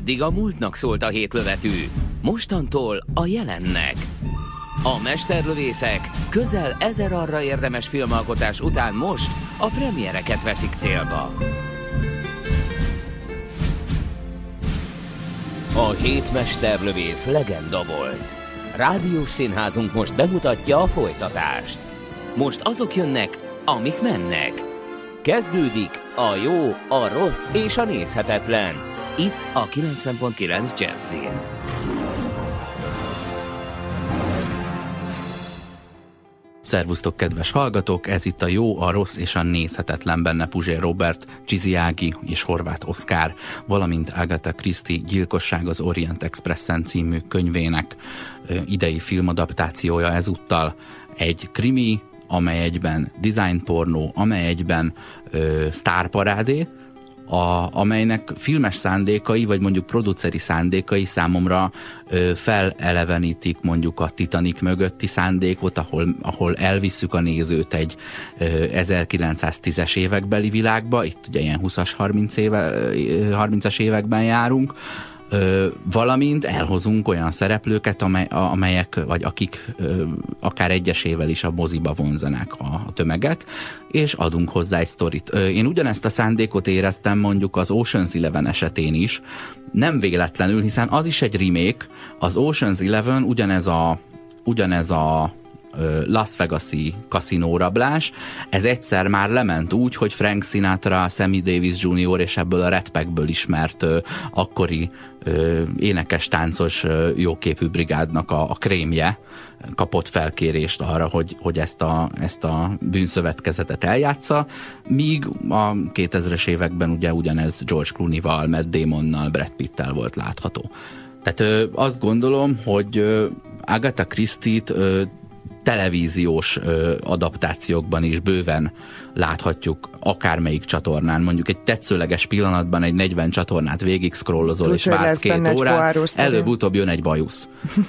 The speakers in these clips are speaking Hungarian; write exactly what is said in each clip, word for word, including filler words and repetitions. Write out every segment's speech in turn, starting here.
Eddig a múltnak szólt a hétlövetű, mostantól a jelennek. A mesterlövészek közel ezer arra érdemes filmalkotás után most a premiereket veszik célba. A hét mesterlövész legenda volt. Rádiós színházunk most bemutatja a folytatást. Most azok jönnek, amik mennek. Kezdődik a jó, a rossz és a nézhetetlen. Itt a kilencven pont kilenc Jazzin. Szervusztok, kedves hallgatók! Ez itt a jó, a rossz és a nézhetetlen, benne Puzsér Robert, Csizi Ági és Horváth Oszkár, valamint Agatha Christie Gyilkosság az Orient Expressen című könyvének idei filmadaptációja ezúttal. Egy krimi, amely egyben design pornó, amely egyben ö, sztárparádé, A, amelynek filmes szándékai, vagy mondjuk produceri szándékai számomra ö, felelevenítik mondjuk a Titanic mögötti szándékot, ahol, ahol elvisszük a nézőt egy ö, ezerkilencszáztízes évekbeli világba, itt ugye ilyen húszas, harminc éve, harmincas években járunk, Ö, valamint elhozunk olyan szereplőket, amely, amelyek, vagy akik ö, akár egyesével is a moziba vonzanák a, a tömeget, és adunk hozzá egy sztorit. Ö, én ugyanezt a szándékot éreztem mondjuk az Ocean's Eleven esetén is, nem véletlenül, hiszen az is egy remake, az Ocean's Eleven ugyanez a, ugyanez a Las Vegas-i kaszinórablás, ez egyszer már lement úgy, hogy Frank Sinatra, Sammy Davis junior és ebből a Rat Packből ismert ö, akkori ö, énekes, táncos, ö, jóképű brigádnak a, a krémje kapott felkérést arra, hogy, hogy ezt, a, ezt a bűnszövetkezetet eljátsza, míg a kétezres években ugye ugyanez George Clooney-val, Matt Damonnal, Brad Pitt-tel volt látható. Tehát ö, azt gondolom, hogy ö, Agatha Christie-t ö, televíziós ö, adaptációkban is bőven láthatjuk akármelyik csatornán. Mondjuk egy tetszőleges pillanatban egy negyven csatornát végig scrollozol és vársz két órát, előbb-utóbb jön egy bajusz.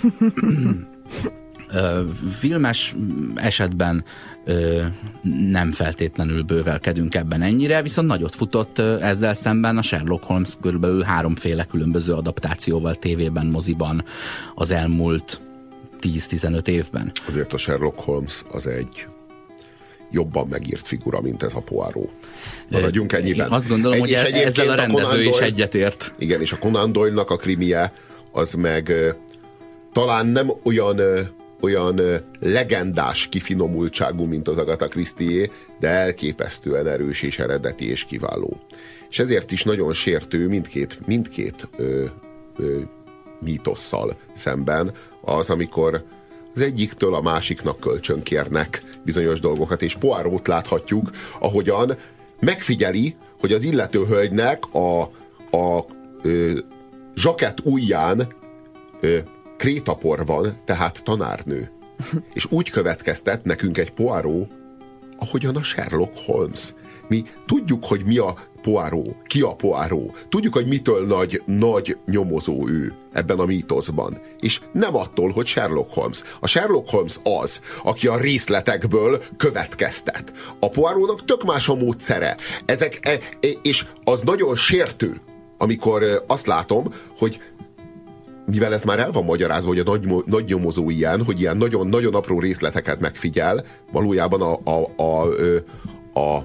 ö, filmes esetben ö, nem feltétlenül bővelkedünk ebben ennyire, viszont nagyot futott ö, ezzel szemben a Sherlock Holmes körülbelül háromféle különböző adaptációval tévében, moziban az elmúlt tíz-tizenöt évben. Azért a Sherlock Holmes az egy jobban megírt figura, mint ez a Poirot. Maradjunk ennyiben. Én azt gondolom, egy, hogy ezzel a rendező a is egyetért. Igen, és a Conan Doyle-nak a krimie az meg uh, talán nem olyan, uh, olyan uh, legendás kifinomultságú, mint az Agatha Christie-é, de elképesztően erős és eredeti és kiváló. És ezért is nagyon sértő mindkét, mindkét uh, uh, mítosszal szemben az, amikor az egyiktől a másiknak kölcsönkérnek bizonyos dolgokat, és Poirot láthatjuk, ahogyan megfigyeli, hogy az illető hölgynek a, a ö, zsakett ujján ö, krétapor van, tehát tanárnő. És úgy következtet nekünk egy Poirot, ahogyan a Sherlock Holmes. Mi tudjuk, hogy mi a Poirot, ki a Poirot. Tudjuk, hogy mitől nagy, nagy nyomozó ő ebben a mítoszban. És nem attól, hogy Sherlock Holmes. A Sherlock Holmes az, aki a részletekből következtet. A Poirotnak tök más a módszere. Ezek, e, e, és az nagyon sértő, amikor azt látom, hogy mivel ez már el van magyarázva, hogy a nagy, nagy nyomozó ilyen, hogy ilyen nagyon-nagyon apró részleteket megfigyel, valójában a, a, a, a,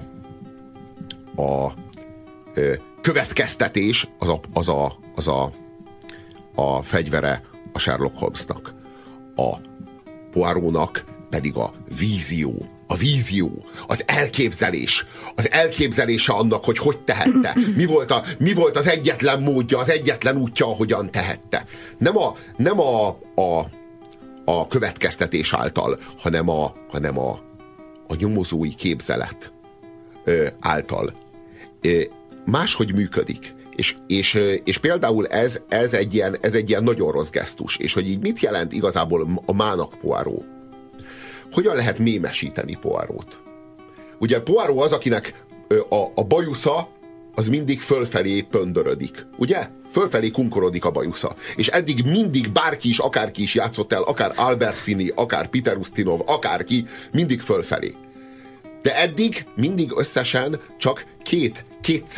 a, a következtetés az a, az, a, az a, a fegyvere a Sherlock Holmesnak. A Poirotnak pedig a vízió. A vízió, az elképzelés, az elképzelése annak, hogy hogy tehette. Mi volt, a, mi volt az egyetlen módja, az egyetlen útja, ahogyan tehette. Nem a, nem a, a, a következtetés által, hanem a, hanem a, a nyomozói képzelet ö, által. Ö, máshogy működik. És, és, és például ez, ez, egy ilyen, ez egy ilyen nagyon rossz gesztus. És hogy így mit jelent igazából a mának Poirot? Hogyan lehet mémesíteni Poirot? Ugye Poirot az, akinek a, a bajusza az mindig fölfelé pöndörödik. Ugye? Fölfelé kunkorodik a bajusza. És eddig mindig bárki is, akárki is játszott el, akár Albert Finney, akár Peter Ustinov, akárki, mindig fölfelé. De eddig mindig összesen csak két, kétszer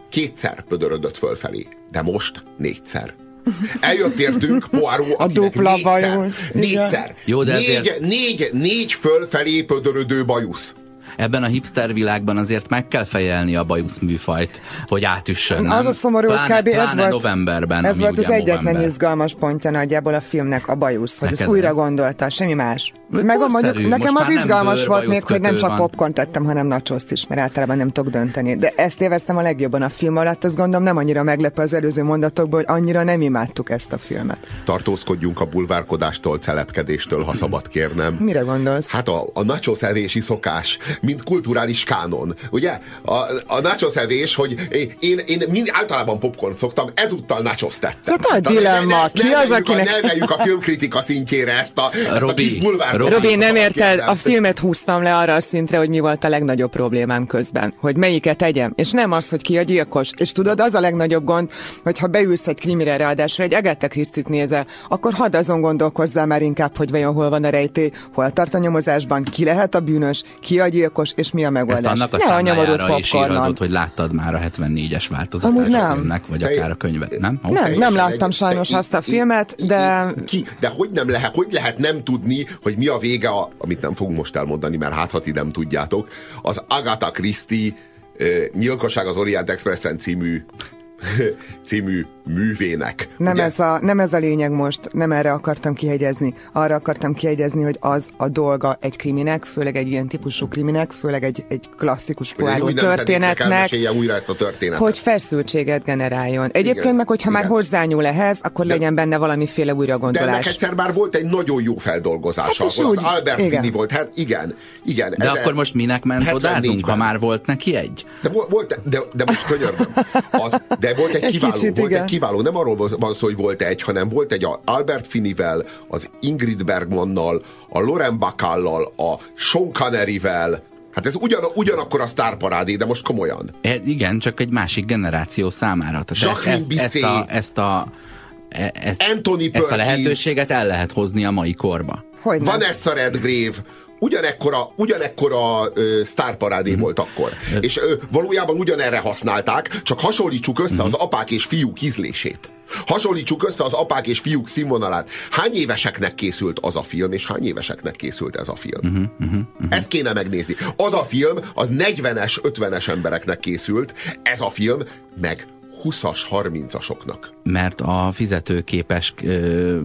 kétszer pödörödött fölfelé, de most négyszer. Eljött értünk Poirot, a dupla bajusz. Négyszer. Jó, de négy, ezért... négy, négy fölfelé pödörödő bajusz. Ebben a hipster világban azért meg kell fejelni a bajusz műfajt, hogy átüssön. Az a szomorú, hogy kb. ez volt, novemberben, ez volt az egyetlen november. izgalmas pontja nagyjából a filmnek, a bajusz, hogy ezt újra ez... gondolta, semmi más. Meg mondjuk, nekem az izgalmas volt még, hogy nem csak popcorn tettem, hanem nachoszt is, mert általában nem tudok dönteni. De ezt élveztem a legjobban a film alatt, azt gondolom nem annyira meglepő az előző mondatokból, hogy annyira nem imádtuk ezt a filmet. Tartózkodjunk a bulvárkodástól, celepkedéstől, ha szabad kérnem. Mire gondolsz? Hát a, a nachos evési szokás, mint kulturális kánon, ugye? A, a nachos evés, hogy én, én mind, általában popcorn szoktam, ezúttal nachos tettem. Ez nagy dilemma. Ki az, akinek... Ne emeljük a filmkritika szintjére ezt a, ezt Robi, a kis bulvár. Robi, nem érted, a filmet húztam le arra a szintre, hogy mi volt a legnagyobb problémám közben. Hogy melyiket tegyem, és nem az, hogy ki a gyilkos. És tudod, az a legnagyobb gond, hogy ha beülsz egy krimire, ráadásul egy Agatha Christie-t nézel, akkor hadd azon gondolkozzál már inkább, hogy vajon hol van a rejtély, hol tart a nyomozásban, ki lehet a bűnös, ki a gyilkos, és mi a megoldás. Ezt annak a számlájára is írhatod, hogy láttad már a hetvennégyes változatát a filmnek, vagy te, akár a könyvet, nem? Nem, nem, nem láttam sajnos azt a filmet, de... Ki, de hogy nem lehet, hogy lehet nem tudni, hogy mi a vége, a, amit nem fogunk most elmondani, mert hát, ha ti nem tudjátok, az Agatha Christie uh, Nyilkosság az Orient Expressen című című művének. Nem ez, a, nem ez a lényeg most, nem erre akartam kihegyezni. Arra akartam kihegyezni, hogy az a dolga egy kriminek, főleg egy ilyen típusú kriminek, főleg egy, egy klasszikus Poirot történetnek, újra ezt a történetet. hogy feszültséget generáljon. Egyébként igen, meg, hogyha igen. már hozzányúl ehhez, akkor de, legyen benne valamiféle újragondolás. De ennek egyszer már volt egy nagyon jó feldolgozása, hát ahol úgy, az Albert igen. Finney volt. Hát igen, igen. De akkor most minek ment odázunk, ha már volt neki egy? De, volt, de, de most könyörgöm. Az, de volt egy, egy kiváló, kicsit, volt egy kiváló, nem arról van szó, hogy volt egy, hanem volt egy Albert Finneyvel, az Ingrid Bergmannal, a Lauren Bacallal, a Sean Conneryvel. Hát ez ugyan, ugyanakkor a sztárparádé, de most komolyan. E, igen, csak egy másik generáció számára. Tehát ezt, ezt, ezt a, ezt a ezt, Anthony ezt a lehetőséget el lehet hozni a mai korba. Hogyne? Vanessa Redgrave, ugyanekkora, ugyanekkora ö, sztárparádé mm-hmm. volt akkor. Mm-hmm. És ö, valójában ugyanerre használták, csak hasonlítsuk össze mm-hmm. az apák és fiúk ízlését. Hasonlítsuk össze az apák és fiúk színvonalát. Hány éveseknek készült az a film, és hány éveseknek készült ez a film? Mm-hmm. Mm-hmm. Ezt kéne megnézni. Az a film, az negyvenes, ötvenes embereknek készült, ez a film meg húszas, harmincasoknak. Mert a fizetőképes ö,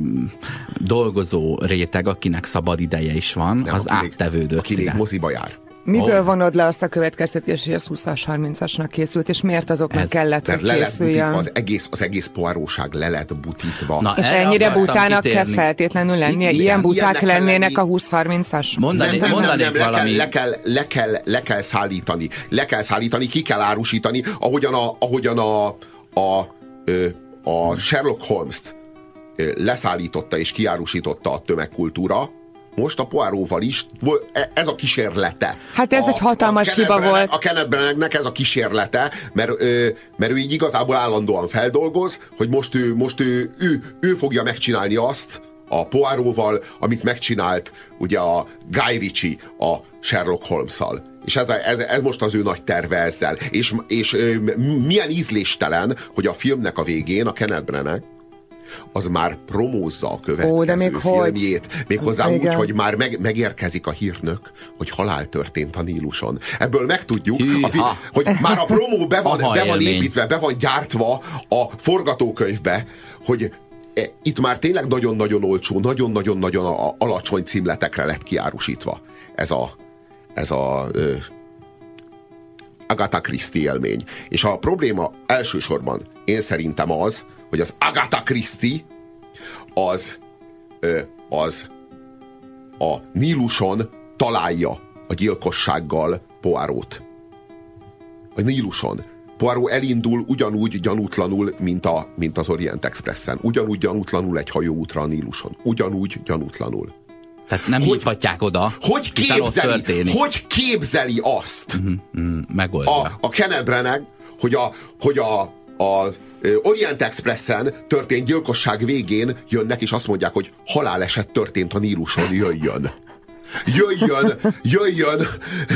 dolgozó réteg, akinek szabad ideje is van, nem, az áttevődött. Aki még moziba jár. Miből oh. vonod le azt a következtetés, hogy az húszas, harmincasnak készült, és miért azoknak ez, kellett, hogy készüljön? Az egész, az egész poiróság le lett butítva. Na, és ennyire butának kell feltétlenül lennie? Igen, ilyen buták lennének lenni. A húsz-harmincas? Mondani, nem, nem, nem, nem, valami... le, kell, le, kell, le, kell, le kell szállítani. Le kell szállítani, ki kell árusítani, ahogyan a, ahogyan a, a, a Sherlock Holmes-t leszállította és kiárusította a tömegkultúra. Most a Poirotval is, ez a kísérlete. Hát ez a, egy hatalmas hiba volt. A Kenneth Branaghnek ez a kísérlete, mert, mert ő így igazából állandóan feldolgoz, hogy most ő, most ő, ő, ő fogja megcsinálni azt a Poirotval, amit megcsinált ugye a Guy Ritchie a Sherlock Holmes-szal. És ez, ez, ez most az ő nagy terve ezzel. És, és milyen ízléstelen, hogy a filmnek a végén a Kenneth Branagh az már promózza a következő Ó, de még filmjét. Méghozzá úgy, hogy már meg, megérkezik a hírnök, hogy halál történt a Níluson. Ebből megtudjuk, a fi, hogy már a promó be van, be van építve, be van gyártva a forgatókönyvbe, hogy e, itt már tényleg nagyon-nagyon olcsó, nagyon-nagyon-nagyon alacsony címletekre lett kiárusítva ez a, ez a ö, Agatha Christie élmény. És a probléma elsősorban én szerintem az, hogy az Agatha Christie az, az a Níluson találja a gyilkossággal Poirot. A Níluson. Poirot elindul ugyanúgy gyanútlanul, mint, a, mint az Orient Expressen. Ugyanúgy gyanútlanul egy hajóútra a Níluson. Ugyanúgy gyanútlanul. Tehát nem hogy, hívhatják oda, hogy képzeli, hogy képzeli azt uh-huh, uh, megoldja. A, a Kenneth Branagh, hogy a, hogy a, a Orient Expressen történt gyilkosság végén jönnek, és azt mondják, hogy haláleset történt a Níluson, jöjjön. jöjjön, jöjjön.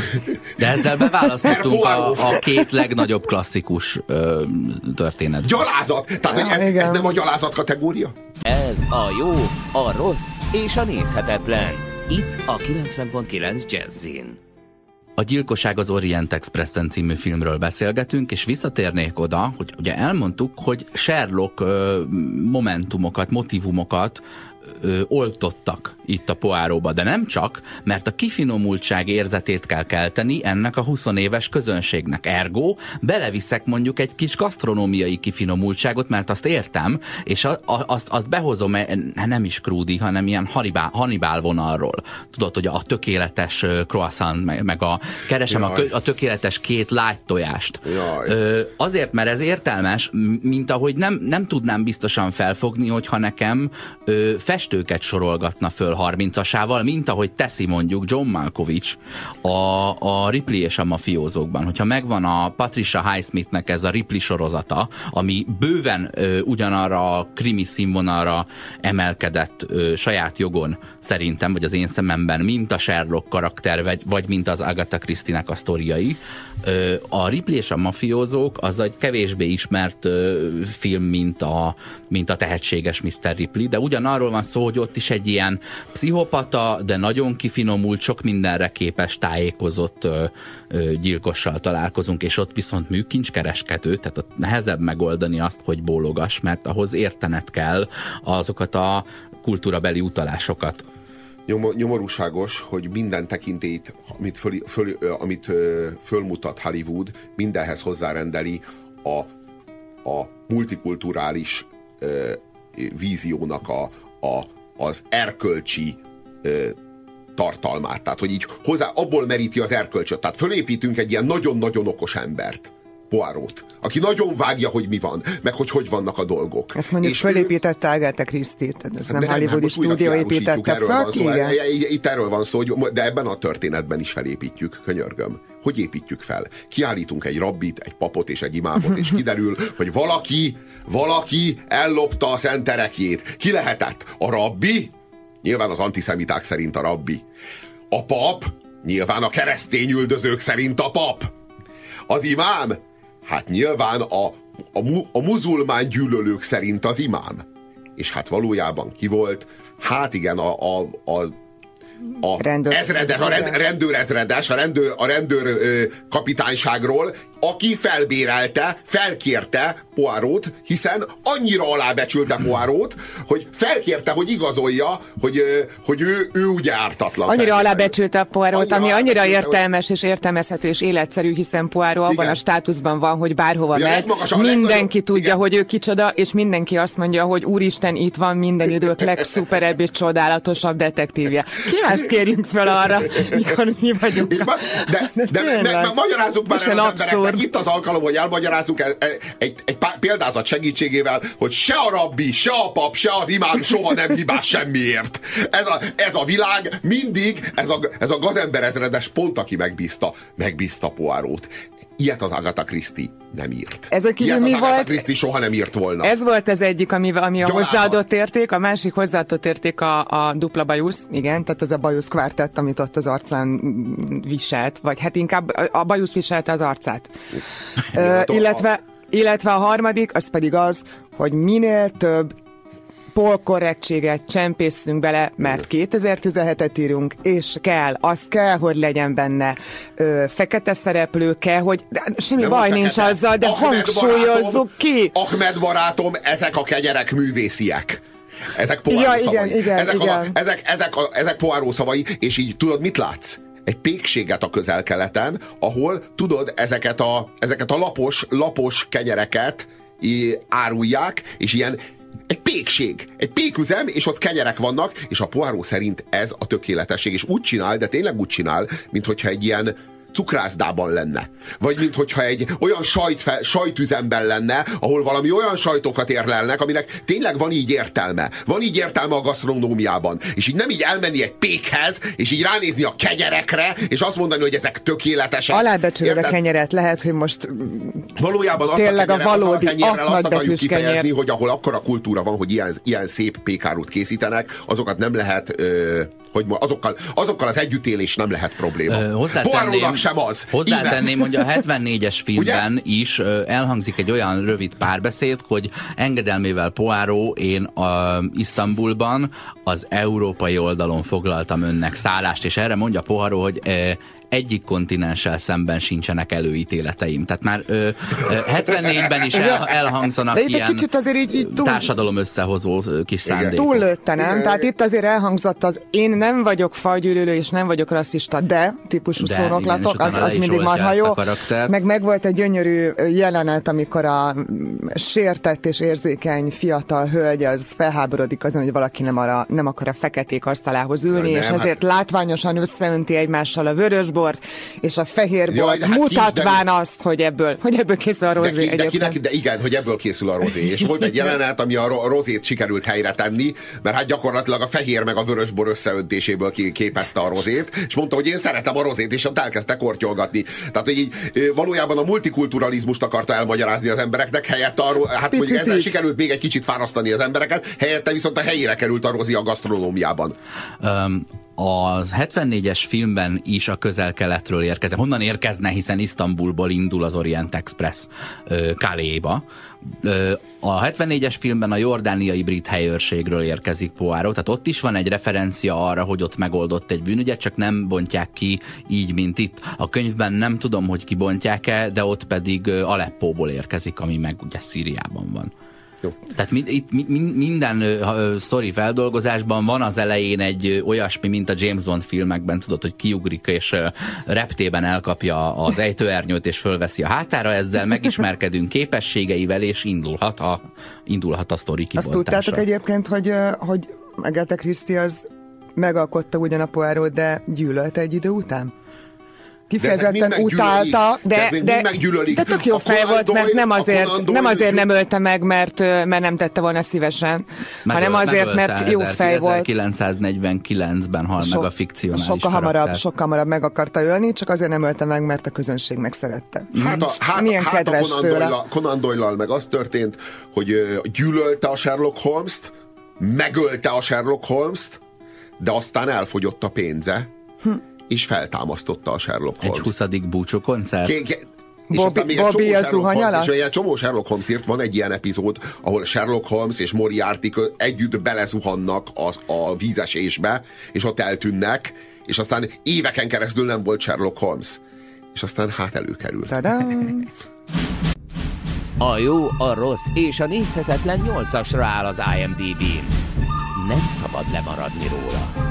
De ezzel beválasztottunk a, a két legnagyobb klasszikus ö, történet. Gyalázat! Tehát, hogy ez, ez nem a gyalázat kategória? Ez a jó, a rossz és a nézhetetlen. Itt a kilencven pont kilenc Jazzin. A Gyilkosság az Orient Expressen című filmről beszélgetünk, és visszatérnék oda, hogy ugye elmondtuk, hogy Sherlock ö, momentumokat, motivumokat ö, oltottak itt a Poirotba, de nem csak, mert a kifinomultság érzetét kell kelteni ennek a huszonéves közönségnek. Ergo beleviszek mondjuk egy kis gasztronómiai kifinomultságot, mert azt értem, és a, a, azt, azt behozom, nem is Krúdi, hanem ilyen Hannibal, Hannibal vonalról. Tudod, hogy a tökéletes croissant, meg, meg a keresem a, a tökéletes két lágy tojást. Ö, azért, mert ez értelmes, mint ahogy nem, nem tudnám biztosan felfogni, hogyha nekem ö, festőket sorolgatna föl harmincasával, mint ahogy teszi mondjuk John Malkovich a, a Ripley és a mafiózókban. Hogyha megvan a Patricia Highsmithnek ez a Ripley sorozata, ami bőven ö, ugyanarra a krimi színvonalra emelkedett ö, saját jogon szerintem, vagy az én szememben, mint a Sherlock karakter, vagy, vagy mint az Agatha Christie-nek a sztoriai. Ö, a Ripley és a mafiózók az egy kevésbé ismert ö, film, mint a, mint a tehetséges miszter Ripley, de ugyanarról van szó, hogy ott is egy ilyen pszichopata, de nagyon kifinomult, sok mindenre képes, tájékozott ö, ö, gyilkossal találkozunk, és ott viszont műkincskereskedő, tehát ott nehezebb megoldani azt, hogy bólogass, mert ahhoz értened kell azokat a kultúrabeli utalásokat. Nyomorúságos, hogy minden tekintélyt, amit, föl, föl, amit fölmutat Hollywood, mindenhez hozzárendeli a, a multikulturális ö, víziónak a, a, az erkölcsi ö, tartalmát. Tehát, hogy így hozzá, abból meríti az erkölcsöt. Tehát fölépítünk egy ilyen nagyon-nagyon okos embert. Poirot, aki nagyon vágja, hogy mi van, meg hogy hogy vannak a dolgok. Ezt mondjuk és fölépítette Agatha Christie, ez nem hollywoodi stúdió építette fel, szó, itt erről van szó, hogy, de ebben a történetben is felépítjük, könyörgöm. Hogy építjük fel? Kiállítunk egy rabbit, egy papot és egy imámot, és kiderül, hogy valaki, valaki ellopta a szenterekjét. Ki lehetett? A rabbi? Nyilván az antiszemiták szerint a rabbi. A pap? Nyilván a keresztény üldözők szerint a pap. Az imám? Hát nyilván a, a, mu, a muzulmán gyűlölők szerint az imám. És hát valójában ki volt? Hát igen, a, a, a, a rendőr, ezredes, a rend, rendőr ezredes, a rendőr, a rendőr ö, kapitányságról, aki felbérelte, felkérte Poirot, hiszen annyira alábecsülte Poirot, hogy felkérte, hogy igazolja, hogy, hogy ő, ő ugye ártatlan. Annyira alábecsülte Poirot, ami annyira értelmes és értelmezhető és életszerű, hiszen Poirot abban igen. a státuszban van, hogy bárhova megy, mindenki tudja, igen. hogy ő kicsoda, és mindenki azt mondja, hogy úristen, itt van minden idők legszuperebb és csodálatosabb detektívje. Ki más kérjünk fel arra, mikor mi vagyunk. De, de, de, de, de, de magyarázzuk már el az embereknek, itt az alkalom, hogy elmagyarázzuk egy, egy, egy példázat segítségével, hogy se a rabbi, se a pap, se az imám soha nem hibás semmiért. Ez a, ez a világ mindig, ez a, ez a gazember ezredes pont, aki megbízta, megbízta Poirot. Ilyet az Agatha Christie nem írt. Ez a Ilyet az Agatha volt? Christie soha nem írt volna. Ez volt az egyik, ami, ami a hozzáadott érték, a másik hozzáadott érték a, a dupla bajusz, igen, tehát az a bajusz kvártett, amit ott az arcán viselt, vagy hát inkább a bajusz viselte az arcát. Ö, illetve, illetve a harmadik, az pedig az, hogy minél több polkorrektséget csempészünk bele, mert kétezer-tizenhetet írunk, és kell, az kell, hogy legyen benne ö, fekete szereplő, kell, hogy de semmi nem baj nincs azzal, de Ahmed hangsúlyozzuk barátom, ki. Ahmed barátom, ezek a kegyerek művésziek. Ezek Poirot ja, szavai. Igen, igen, ezek, igen. A, ezek, ezek, a, ezek Poirot szavai, és így tudod, mit látsz? Egy pékséget a Közel-Keleten, ahol tudod, ezeket a, ezeket a lapos, lapos kenyereket árulják, és ilyen egy pékség, egy péküzem, és ott kenyerek vannak, és a Poirot szerint ez a tökéletesség, és úgy csinál, de tényleg úgy csinál, mint hogyha egy ilyen cukrászdában lenne. Vagy mint hogyha egy olyan sajtfe, sajtüzemben lenne, ahol valami olyan sajtokat érlelnek, aminek tényleg van így értelme. Van így értelme a gasztronómiában. És így nem így elmenni egy pékhez, és így ránézni a kenyerekre, és azt mondani, hogy ezek tökéletesek. Alábecsülöd a kenyeret, lehet, hogy most valójában azt tényleg a, kenyere, a valódi, azt a kenyerrel azt akarjuk kifejezni, kenyer. hogy ahol akkora kultúra van, hogy ilyen, ilyen szép pékárút készítenek, azokat nem lehet ö, hogy azokkal, azokkal az együttélés nem lehet probléma. Poirotnak sem az. Hozzátenném, hogy a hetvennégyes filmben ugye? is ö, elhangzik egy olyan rövid párbeszéd, hogy engedelmével Poirot, én a Isztambulban az európai oldalon foglaltam önnek szállást, és erre mondja Poirot, hogy ö, egyik kontinenssel szemben sincsenek előítéleteim. Tehát már ö, ö, hetvennégyben is el, elhangzanak ilyen így, így túl, társadalom összehozó kis szándékok. Túllőtte, nem? Igen. Tehát itt azért elhangzott az én nem vagyok fajgyűlölő és nem vagyok rasszista, de típusú de, szónoklatok, igen, az, az mindig marha jó. Meg megvolt egy gyönyörű jelenet, amikor a sértett és érzékeny fiatal hölgy az felháborodik azon, hogy valaki nem, arra, nem akar a feketék asztalához ülni, de és nem, ezért hát... látványosan összeönti egymással a vörös bort és a fehér bort, hát mutatván de... azt, hogy ebből, hogy ebből készül a rozé. De, ki, de, kinek, de igen, hogy ebből készül a rozé. És volt egy jelenet, ami a rozét sikerült helyre tenni, mert hát gyakorlatilag a fehér meg a vörös bor összeöntéséből képezte a rozét, és mondta, hogy én szeretem a rozét, és ott elkezdte kortyolgatni. Tehát, hogy így valójában a multikulturalizmust akarta elmagyarázni az embereknek, helyett arról, hát hogy ezzel sikerült még egy kicsit fárasztani az embereket, helyette viszont a helyére került a rozé a gasztronómiában. Um. A hetvennégyes filmben is a közel-keletről érkezik. Honnan érkezne, hiszen Isztambulból indul az Orient Express Calais-ba. A hetvennégyes filmben a jordániai brit helyőrségről érkezik Poirot, tehát ott is van egy referencia arra, hogy ott megoldott egy bűnügyet, csak nem bontják ki így, mint itt. A könyvben nem tudom, hogy kibontják-e, de ott pedig Aleppóból érkezik, ami meg ugye Szíriában van. Jó. Tehát mind, itt mind, minden uh, sztori feldolgozásban van az elején egy uh, olyasmi, mint a James Bond filmekben, tudod, hogy kiugrik és uh, reptében elkapja az ejtőernyőt és fölveszi a hátára, ezzel megismerkedünk képességeivel, és indulhat a, indulhat a sztori kibontása. Azt tudtátok egyébként, hogy, hogy Agatha Christie az megalkotta ugyan a Poirot, de gyűlölte egy idő után? Kifejezetten utálta, de, de, de tök jó fej volt, mert nem azért, nem azért nem ölte meg, mert, mert nem tette volna szívesen, megöl, hanem azért, mert jó fej volt. ezerkilencszáznegyvenkilencben hal so, meg a fikcionális sokkal hamarabb, sokkal hamarabb meg akarta ölni, csak azért nem ölte meg, mert a közönség megszerette. Hát a, hát, Milyen hát kedves a Conan Doyle-al, Conan Doyle-al meg az történt, hogy gyűlölte a Sherlock Holmes-t, megölte a Sherlock Holmes-t, de aztán elfogyott a pénze. Hm. És feltámasztotta a Sherlock Holmes. Egy huszadik búcsú koncert? Ké, ké, és Bobby, még Bobby a zuhany alatt? És egy csomó Sherlock Holmes írt, van egy ilyen epizód, ahol Sherlock Holmes és Moriarty együtt belezuhannak a, a vízesésbe, és ott eltűnnek, és aztán éveken keresztül nem volt Sherlock Holmes. És aztán hát előkerült. Tadám! A jó, a rossz és a nézhetetlen nyolcasra áll az I M D B-n. Nem szabad lemaradni róla.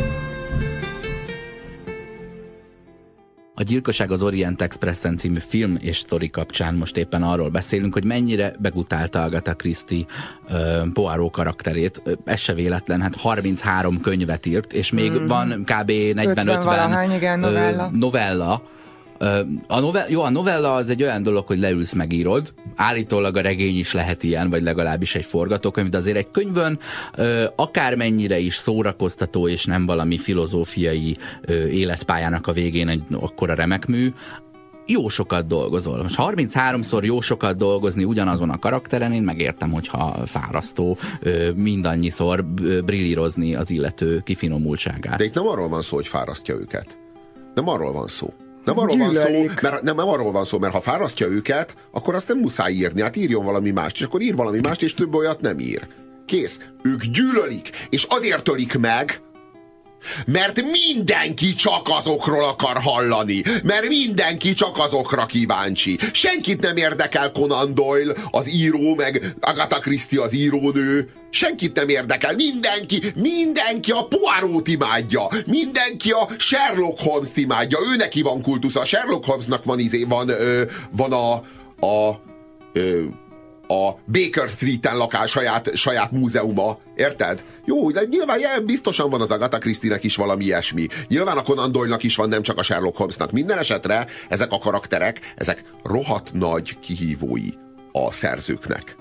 A Gyilkosság az Orient Expressen című film és sztori kapcsán most éppen arról beszélünk, hogy mennyire begutálta Agatha Christie uh, Poirot karakterét. Ez se véletlen, hát harminchárom könyvet írt, és még mm. van kb. negyven-ötven igen, novella. Uh, novella. A novella, jó, a novella az egy olyan dolog, hogy leülsz, megírod. Állítólag a regény is lehet ilyen, vagy legalábbis egy forgatókönyv, de azért egy könyvön akármennyire is szórakoztató, és nem valami filozófiai életpályának a végén egy akkora remek mű, jó sokat dolgozol. Most harmincháromszor jó sokat dolgozni ugyanazon a karakteren, én megértem, hogyha fárasztó mindannyiszor brillírozni az illető kifinomultságát. De itt nem arról van szó, hogy fárasztja őket. Nem arról van szó. Nem arról, van szó, mert, nem, nem arról van szó, mert ha fárasztja őket, akkor azt nem muszáj írni, hát írjon valami mást, és akkor ír valami mást, és több olyat nem ír. Kész. Ők gyűlölik, és azért ölik meg, mert mindenki csak azokról akar hallani, mert mindenki csak azokra kíváncsi. Senkit nem érdekel Conan Doyle, az író, meg Agatha Christie, az írónő. Senkit nem érdekel. Mindenki, mindenki a Poirot imádja. Mindenki a Sherlock Holmes-t imádja. Ő neki van kultusza. A Sherlock Holmesnak van izé, van, ö, van a, a ö, a Baker Street-en lakál saját, saját múzeuma. Érted? Jó, de nyilván biztosan van az Agatha Christie-nek is valami ilyesmi. Nyilván a Conan Doyle-nak is van, nem csak a Sherlock Holmesnak. Minden esetre ezek a karakterek, ezek rohadt nagy kihívói a szerzőknek.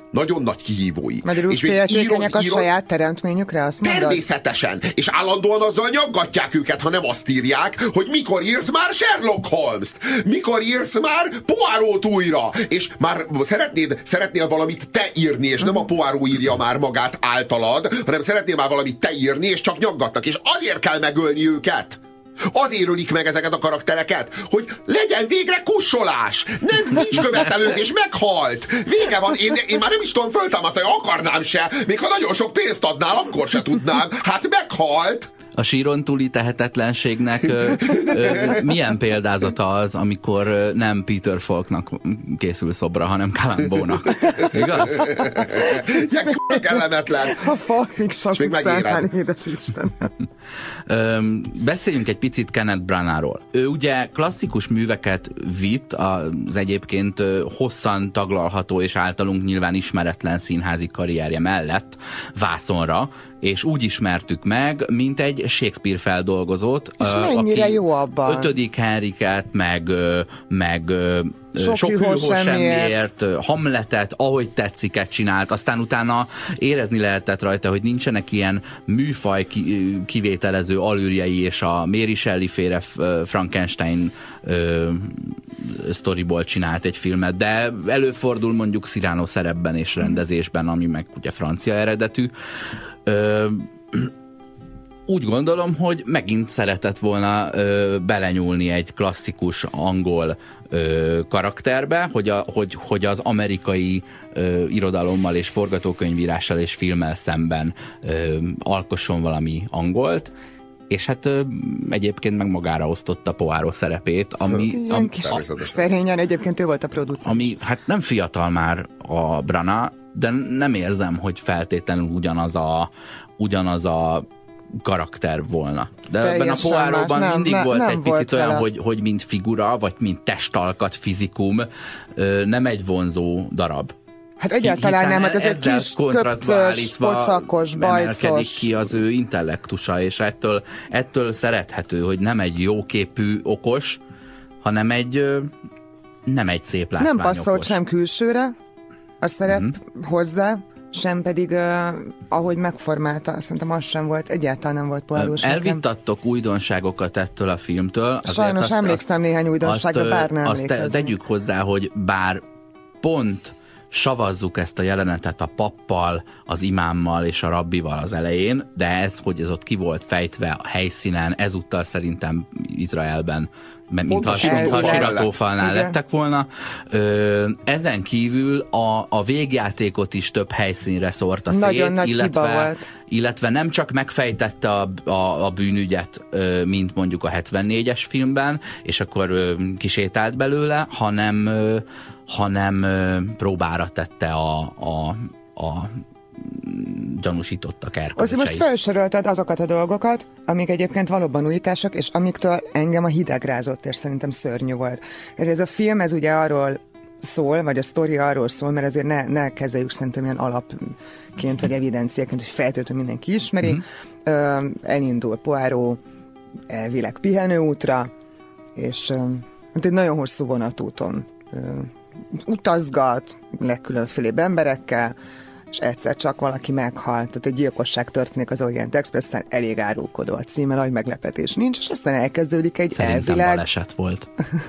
nagyon nagy kihívói. Magyarul féltékenyek a saját teremtményükre, azt mondod? Természetesen. És állandóan azzal nyaggatják őket, ha nem azt írják, hogy mikor írsz már Sherlock Holmes-t, mikor írsz már Poirot újra, és már szeretnéd, szeretnél valamit te írni, és nem a Poirot írja már magát általad, hanem szeretnél már valamit te írni, és csak nyaggatnak, és azért kell megölni őket. Azért ölik meg ezeket a karaktereket, hogy legyen végre kussolás. Nem, nincs követelőzés, meghalt. Vége van, én, én már nem is tudom föltámasztani, akarnám se. Még ha nagyon sok pénzt adnál, akkor se tudnám. Hát meghalt. A síron túli tehetetlenségnek ö, ö, milyen példázata az, amikor ö, nem Peter Falknak készül szobra, hanem Columbo-nak? Igaz? Ilyen kellemetlen. A Falk még sok utcán, édes Isten. Beszéljünk egy picit Kenneth Branaghról. Ő ugye klasszikus műveket vitt az egyébként hosszan taglalható és általunk nyilván ismeretlen színházi karrierje mellett vászonra, és úgy ismertük meg, mint egy Shakespeare feldolgozót. És mennyire jó abban. Ötödik Henriket, meg, meg sok, sok hűhó semmiért, Hamletet, ahogy tetsziket csinált, aztán utána érezni lehetett rajta, hogy nincsenek ilyen műfaj kivételező alűrjei, és a Mary Shelley féle Frankenstein ö, sztoriból csinált egy filmet, de előfordul mondjuk Cyrano szerepben és rendezésben, ami meg ugye francia eredetű. Ö, úgy gondolom, hogy megint szeretett volna ö, belenyúlni egy klasszikus angol ö, karakterbe, hogy, a, hogy, hogy az amerikai ö, irodalommal és forgatókönyvírással és filmmel szemben ö, alkosson valami angolt, és hát ö, egyébként meg magára osztotta Poirot szerepét, ami... Ilyen am, kis a, szerényen egyébként ő volt a producens. Ami hát nem fiatal már a Branagh, de nem érzem, hogy feltétlenül ugyanaz a, ugyanaz a karakter volna. De ebben a Poirotban mindig ne, volt egy picit volt olyan, hogy, hogy mint figura, vagy mint testalkat, fizikum, nem egy vonzó darab. Hát egyáltalán nem, hát ez egy kis köpcös, pocakos, bajszos. Emelkedik ki az ő intellektusa, és ettől, ettől szerethető, hogy nem egy jóképű, okos, hanem egy nem egy szép látvány nem passzolt okos. Sem külsőre a szerep mm-hmm. hozzá, sem pedig, uh, ahogy megformálta, szerintem az sem volt, egyáltalán nem volt Poirot. Elvitattok újdonságokat ettől a filmtől. Sajnos azt, emlékszem azt, néhány újdonságra, azt, bár nem azt tegyük hozzá, hogy bár pont savazzuk ezt a jelenetet a pappal, az imámmal és a rabbival az elején, de ez, hogy ez ott ki volt fejtve a helyszínen, ezúttal szerintem Izraelben, mintha a siratófalnál lettek volna. Ö, ezen kívül a, a végjátékot is több helyszínre szórta nagyon szét, illetve, illetve nem csak megfejtette a, a, a bűnügyet, ö, mint mondjuk a hetvennégyes filmben, és akkor ö, kisétált belőle, hanem, ö, hanem ö, próbára tette a, a, a gyanúsítottak erkölcseit. Most felsoroltad azokat a dolgokat, amik egyébként valóban újítások, és amiktől engem a hideg rázott, és szerintem szörnyű volt. Ez a film, ez ugye arról szól, vagy a sztori arról szól, mert ezért ne, ne kezeljük szerintem ilyen alapként, vagy evidenciaként, hogy feltétlenül mindenki ismeri. Mm-hmm. Elindul Poirot elvileg pihenőútra, és egy nagyon hosszú vonatúton utazgat, legkülönfélébb emberekkel, és egyszer csak valaki meghalt, tehát egy gyilkosság történik az Orient Expressen, elég árulkodó a címe, nagy meglepetés nincs, és aztán elkezdődik egy Szerintem elvileg... baleset volt.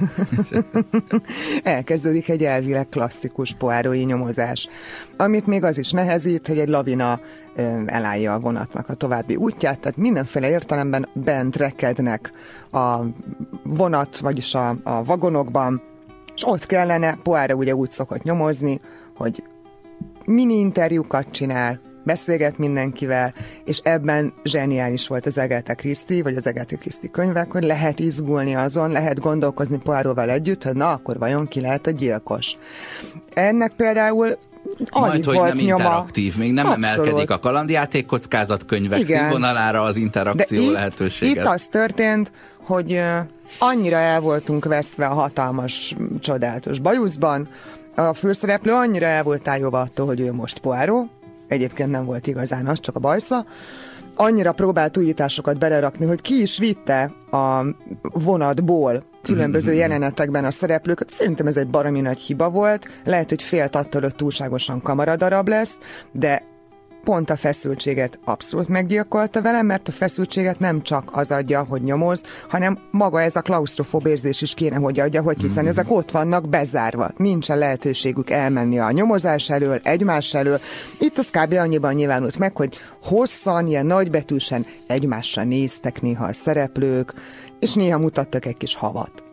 elkezdődik egy elvileg klasszikus Poirot-i nyomozás, amit még az is nehezít, hogy egy lavina elállja a vonatnak a további útját, tehát mindenféle értelemben bent rekednek a vonat, vagyis a, a vagonokban, és ott kellene, Poirot ugye úgy szokott nyomozni, hogy mini interjúkat csinál, beszélget mindenkivel, és ebben zseniális volt az Agatha Christie, vagy az Agatha Christie könyvek, hogy lehet izgulni azon, lehet gondolkozni Poirotval együtt, hogy na, akkor vajon ki lehet a gyilkos. Ennek például majd, hogy volt nem nyoma. Interaktív, még nem Abszolút. Emelkedik a kalandjáték kockázatkönyvek Igen. színvonalára az interakció itt, lehetőséget. Itt az történt, hogy uh, annyira el voltunk vesztve a hatalmas, csodálatos bajuszban, a főszereplő annyira el volt tájolva attól, hogy ő most Poirot, egyébként nem volt igazán az, csak a bajsza, annyira próbált újításokat belerakni, hogy ki is vitte a vonatból különböző jelenetekben a szereplőket. Szerintem ez egy baromi nagy hiba volt. Lehet, hogy félt attól, hogy túlságosan kamaradarab lesz, de pont a feszültséget abszolút meggyilkolta velem, mert a feszültséget nem csak az adja, hogy nyomoz, hanem maga ez a klausztrofób érzés is kéne, hogy adja, hogy hiszen ezek ott vannak bezárva. Nincsen lehetőségük elmenni a nyomozás elől, egymás elől. Itt az kb. Annyiban nyilvánult meg, hogy hosszan, ilyen nagybetűsen egymásra néztek néha a szereplők, és néha mutattak egy kis havat.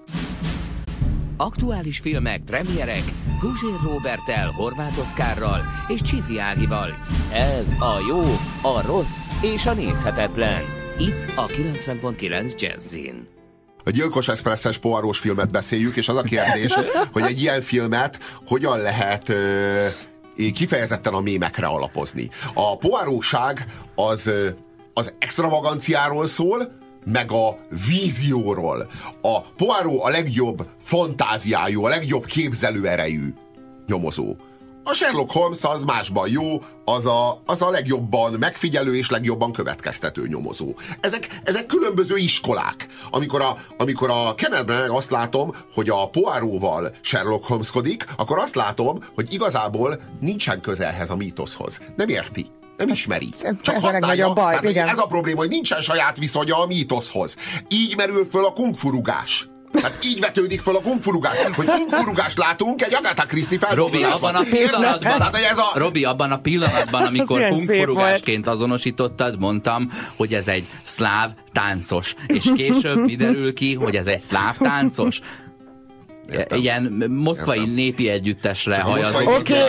Aktuális filmek, premierek, Puzsér Róberttel, Horváth Oszkárral és Csizi Ágival. Ez a jó, a rossz és a nézhetetlen. Itt a kilencven pont kilenc Jazzin. A Gyilkos Expresses Poirós filmet beszéljük, és az a kérdés, hogy egy ilyen filmet hogyan lehet ö, kifejezetten a mémekre alapozni. A poiróság az, az extravaganciáról szól, meg a vízióról. A Poirot a legjobb fantáziájú, a legjobb képzelőerejű nyomozó. A Sherlock Holmes az másban jó, az a, az a legjobban megfigyelő és legjobban következtető nyomozó. Ezek, ezek különböző iskolák. Amikor a, amikor a Kenneth Branagh azt látom, hogy a Poirotval Sherlock Holmeskodik, akkor azt látom, hogy igazából nincsen közelhez a mítoszhoz. Nem érti. Nem ismeri. Csak ez a legnagyobb baj. Tehát, igen. Ez a probléma, hogy nincsen saját viszonya a mítoszhoz. Így merül föl a kungfurugás. Hát így vetődik föl a kungfurugás. Hogy kungfurugást látunk egy Agatha Christie feldolgozásban. Robi, abban a pillanatban, hát, ez a... Robi, abban a pillanatban, amikor kungfurugásként azonosítottad, mondtam, hogy ez egy szláv táncos. És később kiderül ki, hogy ez egy szláv táncos. Értem. Ilyen moszkvai Értem. népi együttesre hajazó. Oké,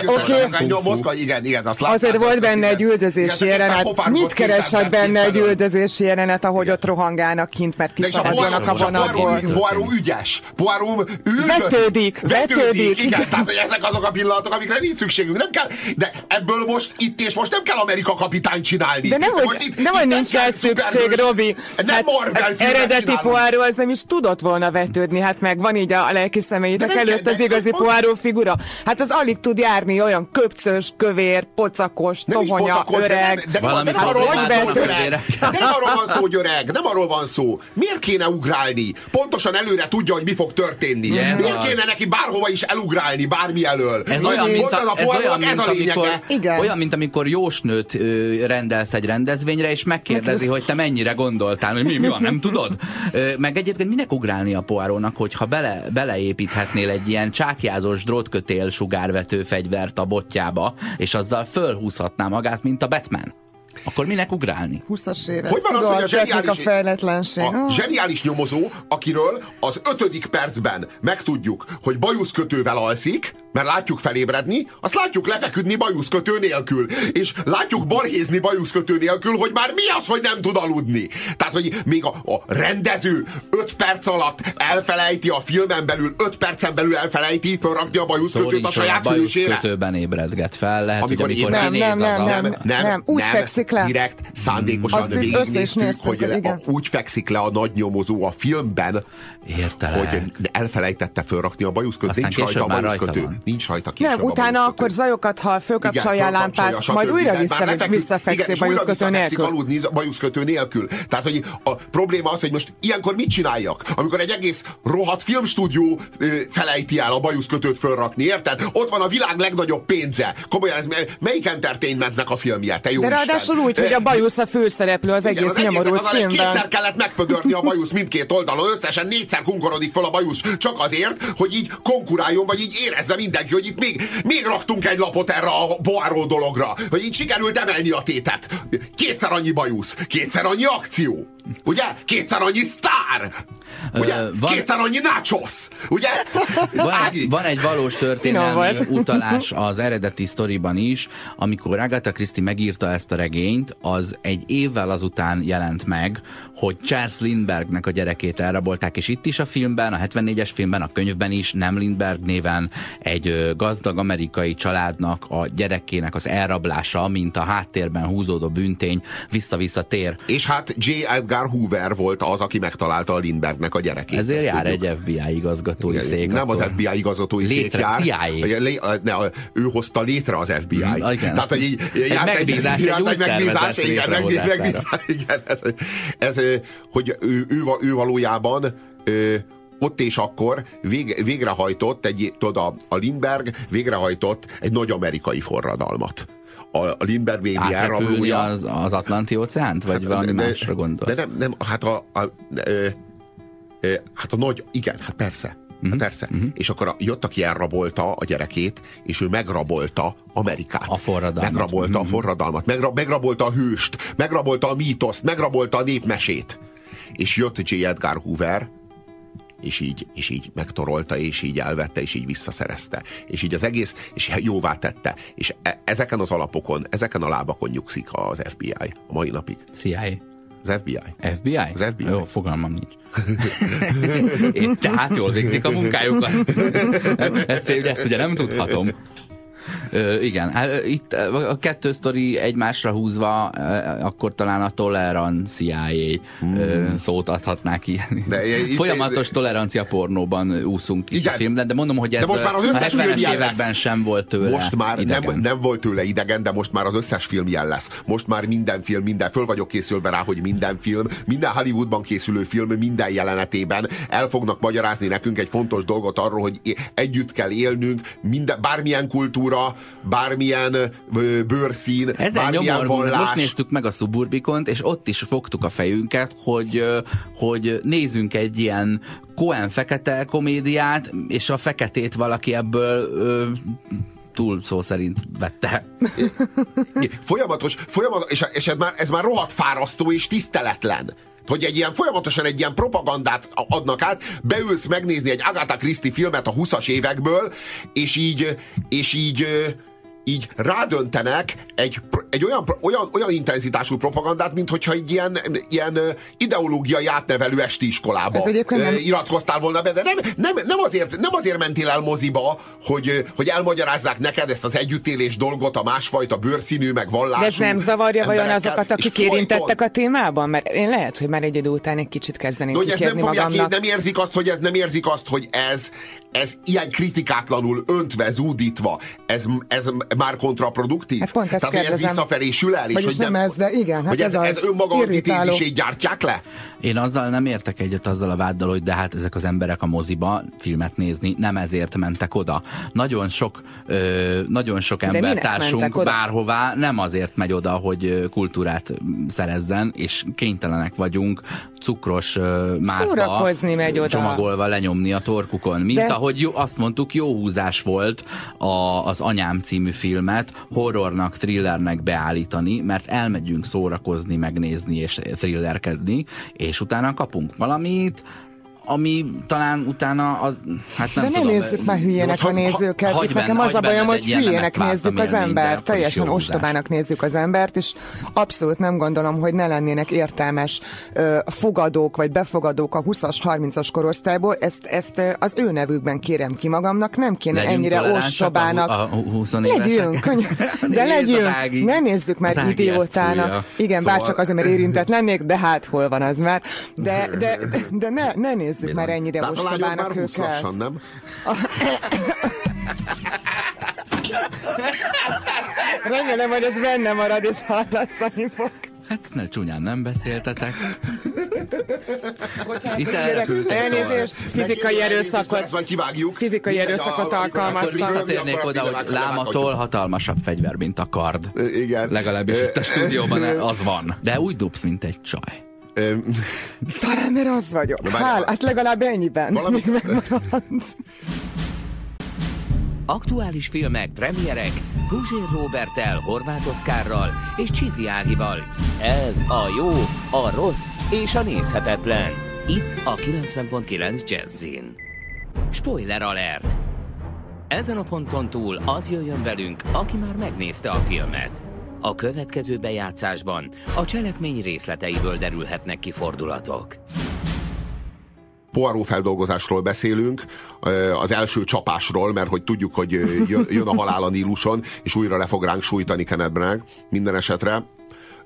oké. Igen, igen. Azért volt benne egy üldözési jelenet. Mit keresett benne egy üldözési jelenet, ahogy ott rohangálnak kint, mert kiszaladjanak a vonatból? Poirot ügyes. Poirot vetődik, vetődik. Igen, tehát hogy ezek azok a pillanatok, amikre nincs szükségünk. Nem kell, de ebből most itt és most nem kell Amerika kapitányt csinálni. De nem, hogy nincs rá szükség, Robi. Az eredeti Poirot az nem is tudott volna vetődni. Hát meg van így a lelki személyétek előtt az igazi Poirot figura. Hát az alig tud járni, olyan köpcös, kövér, pocakos, tohonya, öreg. De nem arról van szó, hogy öreg. De nem arról van szó, hogy öreg. Nem arról van szó. Miért kéne ugrálni? Pontosan előre tudja, hogy mi fog történni. Miért kéne neki bárhova is elugrálni, bármi elől? Ez olyan, mint, a, ez olyan, mint amikor, olyan, mint amikor jósnőt ö, rendelsz egy rendezvényre, és megkérdezi, hogy te mennyire gondoltál, hogy mi, mi van, nem tudod? Ö, meg egyébként minek ugrálni a Poirotnak, hogyha bele, beleépíthetnél egy ilyen csákjázós drótkötél sugárvető fegyvert a botjába, és azzal fölhúzhatná magát, mint a Batman. Akkor minek ugrálni? húszas évet. Hogy van az, hogy a zseniális, a fejletlenség. A oh. zseniális nyomozó, akiről az ötödik percben megtudjuk, hogy bajuszkötővel alszik, mert látjuk felébredni, azt látjuk lefeküdni bajuszkötő nélkül. És látjuk balhézni bajuszkötő nélkül, hogy már mi az, hogy nem tud aludni. Tehát, hogy még a, a rendező öt perc alatt elfelejti a filmen belül, öt percen belül elfelejti fölrakni a bajuszkötőt a saját hősére. Bajuszkötőben ébredget fel, lehet, amikor hogy amikor nem, nem, nem, nem, nem, nem, nem, úgy nem, fekszik le. Direkt, szándékosan mm. végignéztük, hogy a, úgy fekszik le a nagy nyomozó a filmben, Értelek. hogy elfelejtette fölrakni a bajuszkötőt. Nincs rajta a bajuszkötő. Nincs rajta később. Nem, utána akkor zajokat hal, fölkapcsolja a lámpát, majd újra visszafekszik bajuszkötő nélkül. aludni bajuszkötő nélkül. Tehát, hogy a probléma az, hogy most ilyenkor mit csináljak? Amikor egy egész rohadt filmstúdió felejti el a bajuszkötőt fölrakni, érted? Ott van a világ legnagyobb pénze. Komolyan, ez melyik entertainmentnek a filmje? Te jó De ráadásul úgy, hogy a bajusz a főszereplő az egész nyomorult filmben. Kétszer kellett megpögörni a bajusz mindkét oldalon, összesen négyszer kunkorodik fel a bajusz csak azért, hogy így konkuráljon, vagy így érezze mindenki, hogy itt még, még raktunk egy lapot erre a Poirot dologra, hogy így sikerült emelni a tétet. Kétszer annyi bajusz, kétszer annyi akció, ugye? Kétszer annyi sztár, ugye? Van, kétszer annyi nachos, ugye? Van, van egy valós történelmi utalás az eredeti sztoriban is, amikor Agatha Christie megírta ezt a regényt, az egy évvel azután jelent meg, hogy Charles Lindberghnek a gyerekét elrabolták, és itt is a filmben, a hetvennégyes filmben, a könyvben is nem Lindbergh néven egy gazdag amerikai családnak a gyerekének az elrablása, mint a háttérben húzódó bűntény vissza-vissza tér. És hát J. Edgar Hoover volt az, aki megtalálta a Lindberghnek a gyerekét. Ezért jár tudjuk. Egy F B I igazgatói igen, szék. Nem akkor. Az F B I igazgatói létre, szék jár. C I A. Ne, ő hozta létre az F B I-t. Mm, Tehát, hogy így, egy megbízás, egy, egy új megbízás, igen, megbízás, igen. Ez, ez, hogy ő, ő, ő valójában ő, ott és akkor vég, végrehajtott, egy, tudod, a, a Lindbergh végrehajtott egy nagy amerikai forradalmat. A, a Lindbergh még elrabolja az, az Atlanti óceánt, vagy hát, valami de, másra gondolsz? De nem, nem, hát a, a, a, a, hát a nagy, igen, hát persze. Uh-huh. Persze. Uh-huh. És akkor a, jött, aki elrabolta a gyerekét, és ő megrabolta Amerikát. A forradalmat. Megrabolta uh-huh. a forradalmat, megra, megrabolta a hőst, megrabolta a mítoszt, megrabolta a népmesét. És jött J. Edgar Hoover, és így, és így megtorolta, és így elvette, és így visszaszerezte. És így az egész, és jóvá tette. És e, ezeken az alapokon, ezeken a lábakon nyugszik az F B I a mai napig. C I A? Az F B I. F B I? Az F B I. Jó, fogalmam nincs. Én tehát jól végzik a munkájukat. Ezt, ezt ugye nem tudhatom. Ö, igen, hát, itt a kettő sztori egymásra húzva, akkor talán a tolerancia hmm. szót adhatnák ilyen. De, itt, Folyamatos itt, tolerancia pornóban úszunk itt a filmben, de mondom, hogy ez most már az a hetvenes években sem volt tőle most már idegen. Nem, nem volt tőle idegen, de most már az összes film ilyen lesz. Most már minden film, minden, föl vagyok készülve rá, hogy minden film, minden Hollywoodban készülő film minden jelenetében el fognak magyarázni nekünk egy fontos dolgot arról, hogy együtt kell élnünk, minden, bármilyen kultúra, bármilyen ö, bőrszín, ezen bármilyen vallás. Most néztük meg a Suburbicont, és ott is fogtuk a fejünket, hogy, hogy nézzünk egy ilyen Coen fekete komédiát, és a feketét valaki ebből ö, túl szó szerint vette. Folyamatos, folyamatos és, és ez, már, ez már rohadt fárasztó és tiszteletlen. Hogy egy ilyen folyamatosan egy ilyen propagandát adnak át, beülsz megnézni egy Agatha Christie filmet a húszas évekből, és így, és így, így rádöntenek egy, egy olyan, olyan, olyan intenzitású propagandát, mint hogyha egy ilyen, ilyen ideológiai átnevelő esti iskolába nem... iratkoztál volna be, de nem, nem, nem, azért, nem azért mentél el moziba, hogy, hogy elmagyarázzák neked ezt az együttélés dolgot, a másfajta bőrszínű, meg vallású. De ez nem zavarja vajon azokat, akik érintettek a témában? Mert én lehet, hogy már egy idő után egy kicsit kezdenék kikérni magamnak. Nem érzik azt, hogy ez, nem érzik azt, hogy ez, ez ilyen kritikátlanul öntve, zúdítva, ez, ez már kontraproduktív. Hát pont ezt Tehát, hogy ez visszafelé sül el, és hogy nem, nem ez, de igen, hát hogy ez, ez, ez önmaga antitézisét gyártják le. Én azzal nem értek egyet azzal a váddal, hogy de hát ezek az emberek a moziba filmet nézni, nem ezért mentek oda. Nagyon sok, ö, nagyon sok embertársunk bárhová nem azért megy oda, hogy kultúrát szerezzen, és kénytelenek vagyunk cukros ö, mászba csomagolva lenyomni a torkukon. Mint de... ahogy jó, azt mondtuk, jó húzás volt a, az Anyám című filmet horrornak, thrillernek beállítani, mert elmegyünk szórakozni, megnézni és thrillerkedni, és utána kapunk valamit, ami talán utána az, hát nem de tudom. De ne nézzük már hülyének a nézőket. Ha, nekem az a bajom, hogy hülyének nézzük az embert. Teljesen ostobának nézzük az embert, és abszolút nem gondolom, hogy ne lennének értelmes uh, fogadók, vagy befogadók a húszas, harmincas korosztályból. Ezt, ezt az ő nevükben kérem ki magamnak. Nem kéne legyünk ennyire ostobának. A huszonévesek. Legyünk, de legyünk. Ne nézzük már idiótának. Igen, szóval... bárcsak azért, mert érintett lennék, de hát hol van az már. De, de, de, de ne, ne nézzük Bizony. Már ennyire ostobának őket. Lassan, nem? Remélem, hogy ez benne marad, és hallatszani fog. Hát ne, csúnyán nem beszéltetek. Itt elnézést, fizikai erőszakot, fizikai erőszakot alkalmaztam. Visszatérnék oda, hogy lámatól hatalmasabb fegyver, mint a kard. Igen. Legalábbis itt a stúdióban az van. De úgy dobsz, mint egy csaj. Talán, mert az vagyok. Hál, hát legalább ennyiben. Még megmarad. Aktuális filmek, premierek Puzsér Roberttel, Horváth Oszkárral és Csizi Ágival. Ez a jó, a rossz és a nézhetetlen. Itt a kilencven pont kilenc Jazzin. Spoiler alert! Ezen a ponton túl az jöjjön velünk, aki már megnézte a filmet. A következő bejátszásban a cselekmény részleteiből derülhetnek ki fordulatok. Poirot feldolgozásról beszélünk, az első csapásról, mert hogy tudjuk, hogy jön a halál a Níluson, és újra le fog ránk sújtani Kenneth Branagh minden esetre.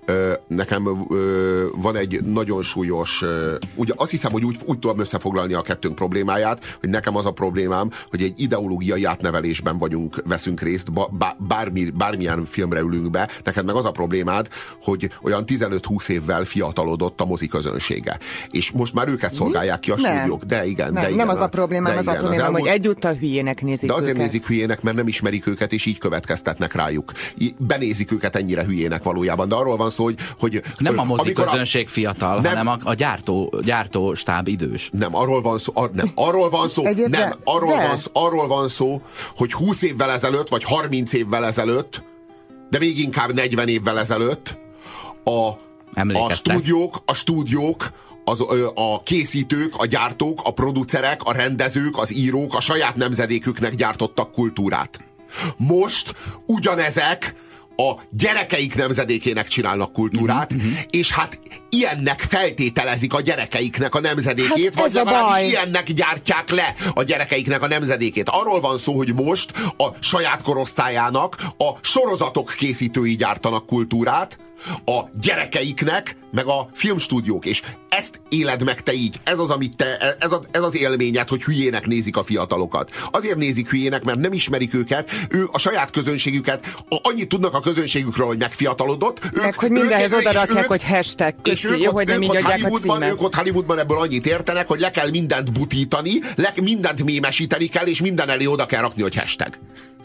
nekem van egy nagyon súlyos, ugye azt hiszem, hogy úgy, úgy tudom összefoglalni a kettőnk problémáját, hogy nekem az a problémám, hogy egy ideológiai átnevelésben vagyunk, veszünk részt, bármi, bármilyen filmre ülünk be, neked meg az a problémád, hogy olyan tizenöt-húsz évvel fiatalodott a mozi közönsége. És most már őket szolgálják ki a stúdiók. De igen, nem, de igen. Nem az a problémám, az a problémám, elmúlt... hogy egyúttal hülyének nézik De azért őket. nézik hülyének, mert nem ismerik őket, és így következtetnek rájuk. Benézik őket ennyire hülyének valójában. De arról van szó, hogy, hogy nem a mozi közönség a... fiatal, nem, hanem a, a gyártó, gyártó stáb idős. Nem, arról van szó, ar, nem, arról van szó, nem, arról van, szó, arról van szó, hogy húsz évvel ezelőtt, vagy harminc évvel ezelőtt, de még inkább negyven évvel ezelőtt a, a stúdiók, a stúdiók, az, a készítők, a gyártók, a producerek, a rendezők, az írók a saját nemzedéküknek gyártottak kultúrát. Most ugyanezek a gyerekeik nemzedékének csinálnak kultúrát, mm-hmm. és hát ilyennek feltételezik a gyerekeiknek a nemzedékét, hát vagy legalábbis ilyennek gyártják le a gyerekeiknek a nemzedékét. Arról van szó, hogy most a saját korosztályának a sorozatok készítői gyártanak kultúrát, a gyerekeiknek, meg a filmstúdiók, és ezt éled meg te így. Ez az, amit te, ez, a, ez az élményed, hogy hülyének nézik a fiatalokat. Azért nézik hülyének, mert nem ismerik őket, ő a saját közönségüket, a, annyit tudnak a közönségükről, hogy megfiatalodott. Meg, ők, hogy mindenhez oda rakják, hogy hashtag köszi, jó, hogy nem így adják a címet. Ők ott Hollywoodban ebből annyit értenek, hogy le kell mindent butítani, le, mindent mémesíteni kell, és minden elé oda kell rakni, hogy hashtag.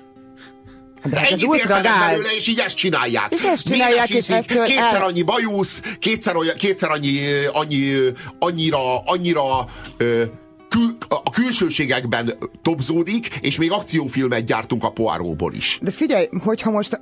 De hát ennyit értenek belőle, és így ezt csinálják. És ezt csinálják, és ettől kétszer el... annyi bajusz, kétszer, olyan, kétszer annyi, annyi, annyira, annyira ö, kül, a külsőségekben topzódik, és még akciófilmet gyártunk a Poirotból is. De figyelj, hogyha most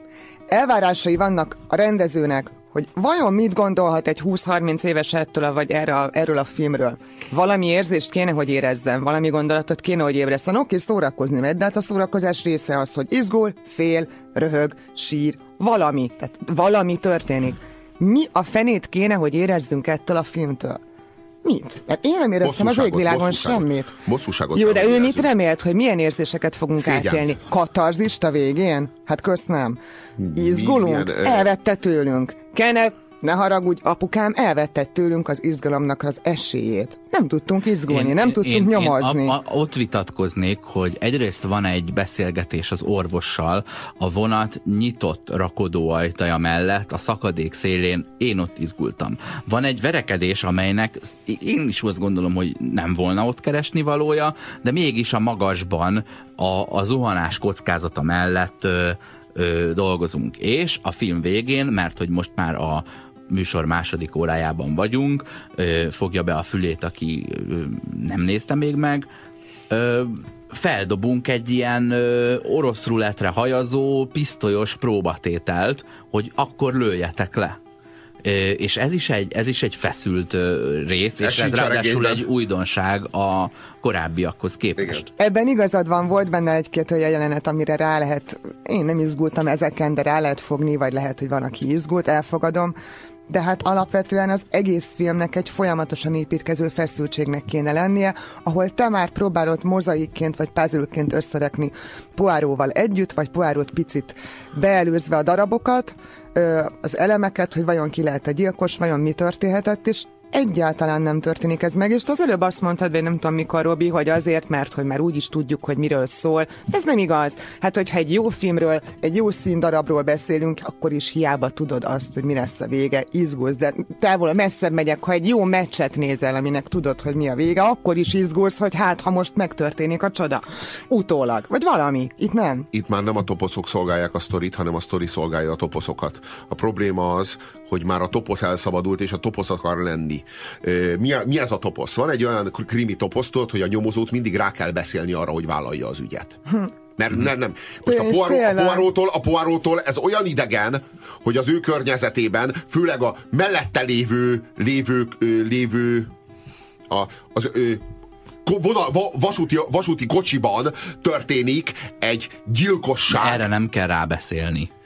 elvárásai vannak a rendezőnek, hogy vajon mit gondolhat egy húsz-harminc éves ettől, vagy erre a, erről a filmről. Valami érzést kéne, hogy érezzen, valami gondolatot kéne, hogy ébreszten. Oké, szórakozni megy, de hát a szórakozás része az, hogy izgul, fél, röhög, sír, valami. Tehát valami történik. Mi a fenét kéne, hogy érezzünk ettől a filmtől? Mit? Mert én nem éreztem az égvilágon semmit. Bosszúságot. Jó, de ő mit remélt, hogy milyen érzéseket fogunk Szégyent. átélni? Katarzist a végén? Hát közt nem. Izgulunk? Milyen, elvette tőlünk. Kenneth, ne haragudj, apukám, elvette tőlünk az izgalomnak az esélyét. Nem tudtunk izgulni, én, nem tudtunk én, nyomozni. Én a, a, ott vitatkoznék, hogy egyrészt van egy beszélgetés az orvossal, a vonat nyitott rakodó ajtaja mellett, a szakadék szélén, én ott izgultam. Van egy verekedés, amelynek én is azt gondolom, hogy nem volna ott keresni valója, de mégis a magasban a, a zuhanás kockázata mellett ö, ö, dolgozunk. És a film végén, mert hogy most már a műsor második órájában vagyunk, ö, fogja be a fülét, aki ö, nem nézte még meg, ö, feldobunk egy ilyen ö, orosz rulettre hajazó, pisztolyos próbatételt, hogy akkor lőjetek le. Ö, és ez is egy, ez is egy feszült ö, rész, ez és ez ráadásul egy újdonság a korábbiakhoz képest. Igen. Ebben igazad van, volt benne egy-két olyan jelenet, amire rá lehet, én nem izgultam ezeken, de rá lehet fogni, vagy lehet, hogy van, aki izgult, elfogadom. De hát alapvetően az egész filmnek egy folyamatosan építkező feszültségnek kéne lennie, ahol te már próbálod mozaikként vagy puzzle-ként összerakni Poirotval együtt, vagy Poirot picit beelőzve a darabokat, az elemeket, hogy vajon ki lehet a gyilkos, vajon mi történhetett, és egyáltalán nem történik ez meg, és az előbb azt mondtad, vagy nem tudom mikor, Robi, hogy azért, mert hogy már úgy is tudjuk, hogy miről szól. Ez nem igaz. Hát, hogyha egy jó filmről, egy jó színdarabról beszélünk, akkor is hiába tudod azt, hogy mi lesz a vége, izgulsz, de távol messzebb megyek, ha egy jó meccset nézel, aminek tudod, hogy mi a vége, akkor is izgulsz, hogy hát, ha most megtörténik a csoda. Utólag. Vagy valami. Itt nem. Itt már nem a toposzok szolgálják a sztorit, hanem a sztori szolgálja a toposzokat. A probléma az, hogy már a toposz elszabadult, és a toposz akar lenni. Mi, a, mi ez a toposz? Van egy olyan krimi toposz, tudod, hogy a nyomozót mindig rá kell beszélni arra, hogy vállalja az ügyet. Mert nem, nem. Most a, Poirot, a, Poirottól, a Poirottól ez olyan idegen, hogy az ő környezetében, főleg a mellette lévő, lévő, lévő a, az ő, Vonal, vasúti, vasúti kocsiban történik egy gyilkosság. Erre nem kell rábeszélni.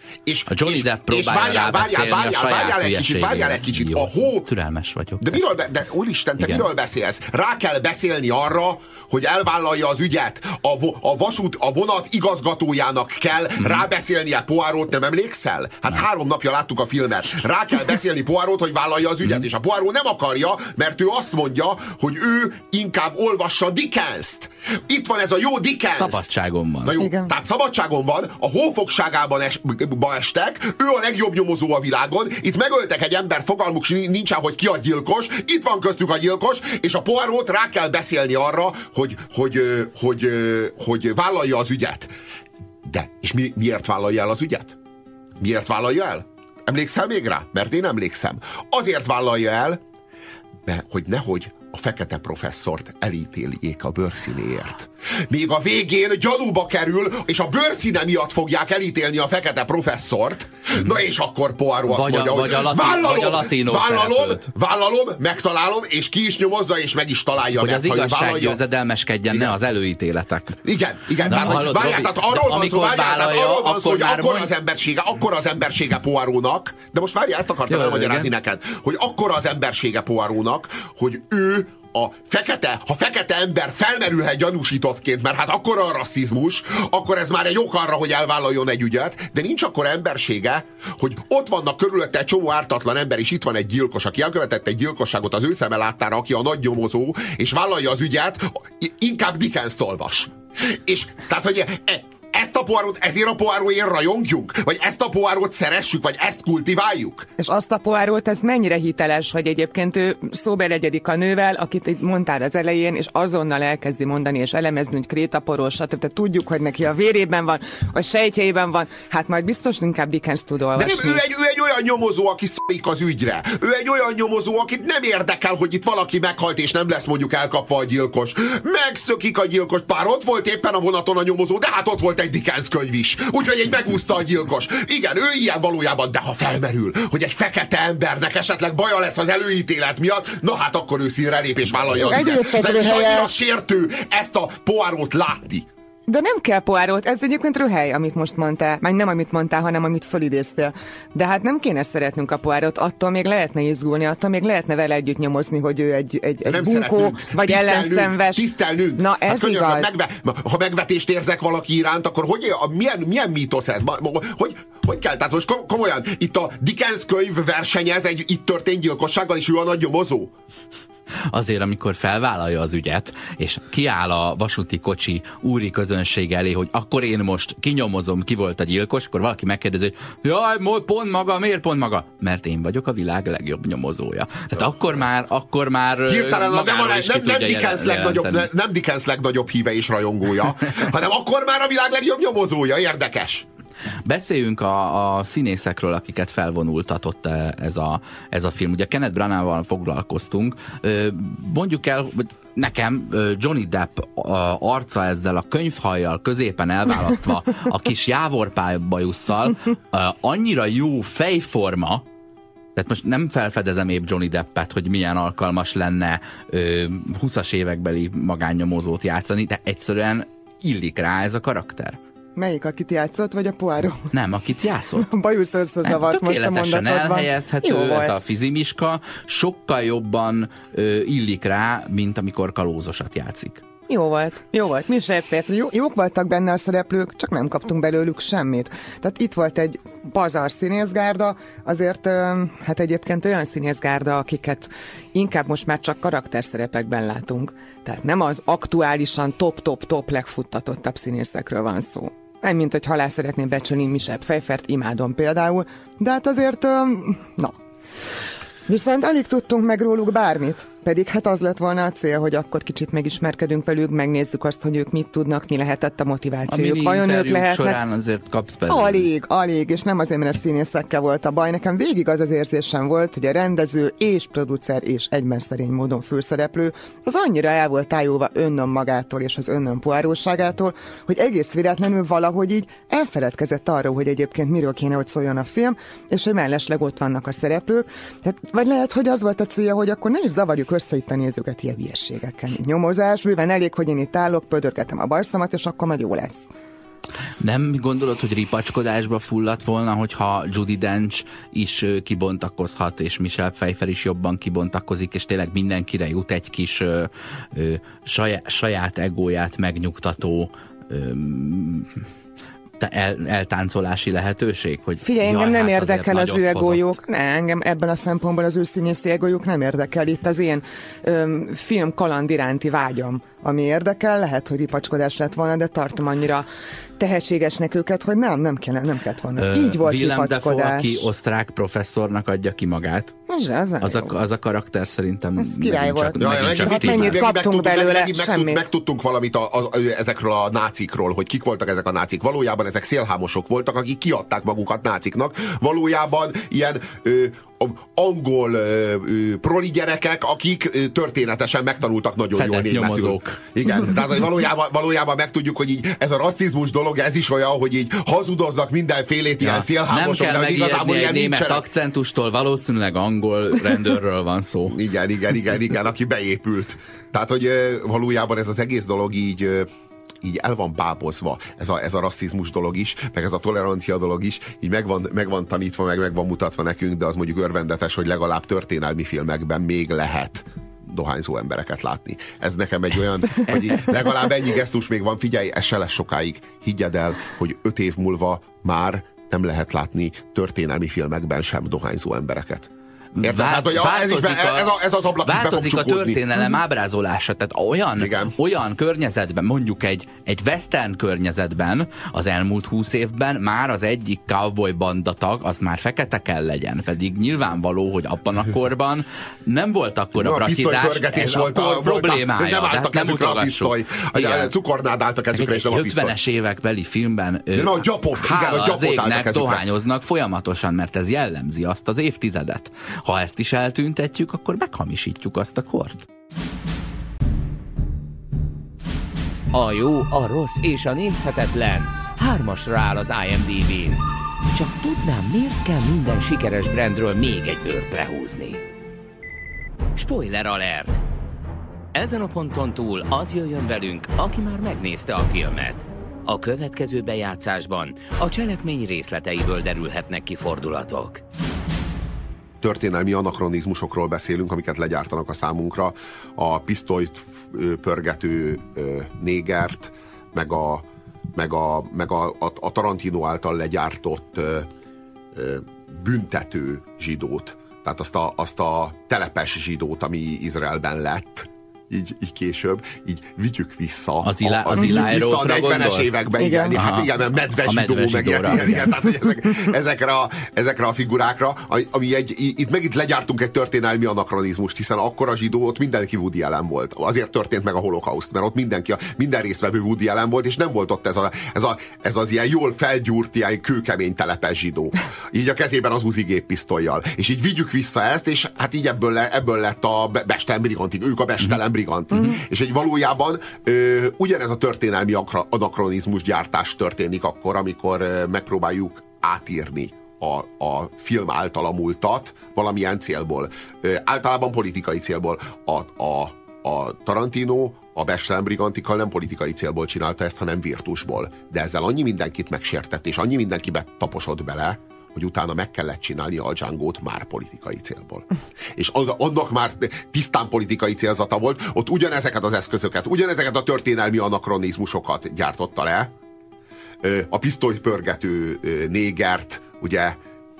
És, a Johnny Depp próbálja rá beszélni a saját várjál egy kicsit, várjál egy kicsit. Jó, a hó... türelmes vagyok. De, miről, de úristen, te igen. miről beszélsz? Rá kell beszélni arra, hogy elvállalja az ügyet. A, vo, a vasút, a vonat igazgatójának kell mm. rábeszélnie Poirot, nem emlékszel? Hát nem. három napja láttuk a filmet. Rá kell beszélni Poirot, hogy vállalja az ügyet, mm. és a Poirot nem akarja, mert ő azt mondja, hogy ő inkább olvassa Dickenst. Itt van ez a jó Dickens. Szabadságon van. Na jó, tehát szabadságon van, a hófogságában es, estek, ő a legjobb nyomozó a világon, itt megöltek egy ember, fogalmuk nincsen, hogy ki a gyilkos, itt van köztük a gyilkos, és a Poirot rá kell beszélni arra, hogy, hogy, hogy, hogy, hogy vállalja az ügyet. De, és mi, miért vállalja el az ügyet? Miért vállalja el? Emlékszel még rá? Mert én emlékszem. Azért vállalja el, mert hogy nehogy a fekete professzort elítéljék a bőrszínéért. Még a végén gyanúba kerül, és a bőrszíne miatt fogják elítélni a fekete professzort. Na és akkor Poirot azt vagy mondja, a, hogy vagy a lati, vállalom, vagy a latino vállalom, szereplőt. vállalom, megtalálom, és ki is nyomozza, és meg is találja. Hogy meg, az igazság győzedelmeskedjen, ne az előítéletek. Igen, igen. Tehát, hallod, várjál, Robi, tehát arról van szó, várjál, tehát arról van szó, hogy akkor mond... az embersége, akkor az embersége Poirotnak, de most várjál, ezt akartam elmagyarázni neked, hogy akkor az embersége Poirotnak, hogy ő a fekete, ha fekete ember felmerülhet gyanúsítottként, mert hát akkora a rasszizmus, akkor ez már egy ok arra, hogy elvállaljon egy ügyet, de nincs akkora embersége, hogy ott vannak körülötte egy csomó ártatlan ember, és itt van egy gyilkos, aki elkövetett egy gyilkosságot az ő szeme láttára, aki a nagy nyomozó, és vállalja az ügyet, inkább Dickenst olvas. És tehát, hogy e, ezt a Poirot, ezért a Poirotért rajongjunk? Vagy ezt a Poirot szeressük? Vagy ezt kultiváljuk? És azt a Poirot, ez mennyire hiteles, hogy egyébként ő szóba egyedik a nővel, akit itt mondtál az elején, és azonnal elkezdi mondani és elemezni, hogy krétaporos, stb. Tehát tudjuk, hogy neki a vérében van, a sejtjeiben van, hát majd biztos inkább Dickens tud olvasni. De nem, ő egy, ő egy olyan nyomozó, aki szarik az ügyre. Ő egy olyan nyomozó, akit nem érdekel, hogy itt valaki meghalt, és nem lesz mondjuk elkapva a gyilkos. Megszökik a gyilkos, bár ott volt éppen a vonaton a nyomozó, de hát ott volt egy Dickens könyv is. Úgyhogy egy megúszta a gyilkos. Igen, ő ilyen valójában, de ha felmerül, hogy egy fekete embernek esetleg baja lesz az előítélet miatt, na hát akkor ő színre lép és vállalja az ügyet. De is annyira sértő ezt a Poirot látni. De nem kell Poirot, ez egyébként röhely, amit most mondtál. Már nem amit mondtál, hanem amit fölidéztél. De hát nem kéne szeretnünk a Poirot, attól még lehetne izgulni, attól még lehetne vele együtt nyomozni, hogy ő egy, egy, egy bunkó, vagy ellenszenves. Tisztelnünk. Na ez hát, igaz. Megve, ha megvetést érzek valaki iránt, akkor hogy, a, milyen, milyen mítosz ez? Hogy, hogy kell? Tehát most komolyan, itt a Dickens könyv versenyez egy itt történt gyilkossággal, és ő a nagy nyomozó? Azért, amikor felvállalja az ügyet, és kiáll a vasúti kocsi úri közönség elé, hogy akkor én most kinyomozom, ki volt a gyilkos, akkor valaki megkérdezi, hogy jaj, pont maga, miért pont maga? Mert én vagyok a világ legjobb nyomozója. Tehát akkor már, akkor már hirtelen nem, nem, nem, nem, Dickens legnagyobb, nem, nem Dickens legnagyobb híve és rajongója, hanem akkor már a világ legjobb nyomozója. Érdekes. Beszéljünk a, a színészekről, akiket felvonultatott ez a, ez a film. Ugye Kenneth Branagh-val foglalkoztunk. Mondjuk el, hogy nekem Johnny Depp arca ezzel a könyvhajjal középen elválasztva a kis jávorpálbajusszal annyira jó fejforma, tehát most nem felfedezem épp Johnny Deppet, hogy milyen alkalmas lenne húszas évekbeli magánnyomozót játszani, de egyszerűen illik rá ez a karakter. Melyik, akit játszott, vagy a Poirot? Nem, akit játszott. Bajusz összezavart most a mondatodban. Tökéletesen elhelyezhető ez a fizimiska, sokkal jobban ö, illik rá, mint amikor kalózosat játszik. Jó volt, jó volt. Mi se férfi. Jó, jók voltak benne a szereplők, csak nem kaptunk belőlük semmit. Tehát itt volt egy pazar színészgárda, azért hát egyébként olyan színészgárda, akiket inkább most már csak karakterszerepekben látunk. Tehát nem az aktuálisan top-top-top legfuttatottabb színészekről van szó. Nem, mint hogy halál szeretném becsülni Michelle Pfeiffert, imádom például, de hát azért, na. Viszont alig tudtunk meg róluk bármit. Pedig hát az lett volna a cél, hogy akkor kicsit megismerkedünk velük, megnézzük azt, hogy ők mit tudnak, mi lehetett a motivációjuk. Vajon ők lehetnek? Során azért kapsz belőle. Alig, alig, és nem azért, mert a színészekkel volt a baj. Nekem végig az az érzésem volt, hogy a rendező és producer és egyben szerény módon főszereplő az annyira el volt tájolva önnön magától és az önnön poárosságától, hogy egész véletlenül valahogy így elfeledkezett arról, hogy egyébként miről kéne, hogy szóljon a film, és hogy mellesleg ott vannak a szereplők. Tehát, vagy lehet, hogy az volt a célja, hogy akkor ne is zavarjuk össze itt a nézőket ilyen hülyeségekkel. Nyomozás, bőven elég, hogy én itt állok, pödörgetem a barszamat, és akkor majd jó lesz. Nem gondolod, hogy ripacskodásba fulladt volna, hogyha Judi Dench is kibontakozhat, és Michelle Pfeiffer is jobban kibontakozik, és tényleg mindenkire jut egy kis ö, ö, saját, saját egóját megnyugtató ö, El, eltáncolási lehetőség? Hogy Figyelj, jaj, engem nem hát érdekel az ő egójuk. Ne, engem ebben a szempontból az ő színészi egójuk nem érdekel. Itt az én öm, film kaland iránti vágyam, ami érdekel, lehet, hogy ripacskodás lett volna, de tartom annyira tehetségesnek őket, hogy nem, nem kellene, nem kellett volna. Ö, Így volt Willem ripacskodás. Dafoe, aki osztrák professzornak adja ki magát. Az, az, az, a, az a karakter szerintem ez király volt. Ja, hát mennyit kaptunk belőle? Semmit. Megtudtunk valamit a, a, a, ezekről a nácikról, hogy kik voltak ezek a nácik. Valójában ezek szélhámosok voltak, akik kiadták magukat náciknak. Valójában ilyen ö, angol ö, ö, proli gyerekek, akik ö, történetesen megtanultak nagyon Fedett jól németül. nyomozók. Igen, tehát hogy valójában, valójában megtudjuk, hogy így ez a rasszizmus dolog, ez is olyan, hogy így hazudoznak mindenfélét, ja, ilyen szélhámosok. Nem kell megijedni egy német nincsenek. Akcentustól, valószínűleg angol rendőrről van szó. Igen, igen, igen, igen, aki beépült. Tehát, hogy valójában ez az egész dolog így így el van bábozva, ez a, ez a rasszizmus dolog is, meg ez a tolerancia dolog is, így meg van, meg van tanítva, meg meg van mutatva nekünk, de az mondjuk örvendetes, hogy legalább történelmi filmekben még lehet dohányzó embereket látni. Ez nekem egy olyan, hogy legalább ennyi gesztus még van, figyelj, ez se lesz sokáig. Higgyed el, hogy öt év múlva már nem lehet látni történelmi filmekben sem dohányzó embereket. Érted? Vár, hát, hogy változik, ez, a, ez, a, ez az ablak változik a történelem ábrázolása, tehát olyan, Igen. olyan környezetben, mondjuk egy, egy western környezetben az elmúlt húsz évben már az egyik cowboy bandatag az már fekete kell legyen, pedig nyilvánvaló, hogy abban a korban nem volt akkor a bratizás, ez volt a a problémája. Nem álltak nem kezükre a pisztoly. A cukornád álltak kezükre, és nem a pisztoly. ötvenes évekbeli filmben no, gyapot, hála igen, a az égnek a dohányoznak folyamatosan, mert ez jellemzi azt az évtizedet. Ha ezt is eltüntetjük, akkor meghamisítjuk azt a kort. A jó, a rossz és a nézhetetlen hármasra áll az I M D B-n. Csak tudnám, miért kell minden sikeres brandről még egy bőrt lehúzni. Spoiler alert! Ezen a ponton túl az jöjjön velünk, aki már megnézte a filmet. A következő bejátszásban a cselekmény részleteiből derülhetnek ki fordulatok. Történelmi anakronizmusokról beszélünk, amiket legyártanak a számunkra. A pisztolyt pörgető négert, meg a, meg a, meg a, a, a Tarantino által legyártott büntető zsidót. Tehát azt a, azt a telepes zsidót, ami Izraelben lett. Így, így később, így vigyük vissza. Az, ilá, az Ilájrótra vissza a negyvenes években, igen. igen hát igen, mert medve zsidó, meg ilyen, igen, igen, tehát ezek, ezekre, a, ezekre a figurákra, ami egy, itt megint legyártunk egy történelmi anakronizmust, hiszen akkor a zsidó, ott mindenki Woody Allen volt. Azért történt meg a holokauszt, mert ott mindenki, minden résztvevő Woody Allen volt, és nem volt ott ez, a, ez, a, ez az ilyen jól felgyúrt, ilyen kőkemény telepes zsidó. Így a kezében az Uzi géppisztollyal. És így vigyük vissza ezt, és hát így ebből, le, ebből lett a Bestelen Brigantik, ők a Bestelen Briganti. Mm-hmm. És egy valójában ö, ugyanez a történelmi anakronizmus gyártás történik akkor, amikor ö, megpróbáljuk átírni a, a film által a múltat valamilyen célból. Ö, általában politikai célból. A, a, a Tarantino a Bestelen Brigantikkal nem politikai célból csinálta ezt, hanem virtusból. De ezzel annyi mindenkit megsértett, és annyi mindenkibe taposott bele, hogy utána meg kellett csinálni a Django-t már politikai célból. És az, annak már tisztán politikai célzata volt, ott ugyanezeket az eszközöket, ugyanezeket a történelmi anakronizmusokat gyártotta le. A pisztolypörgető négert, ugye,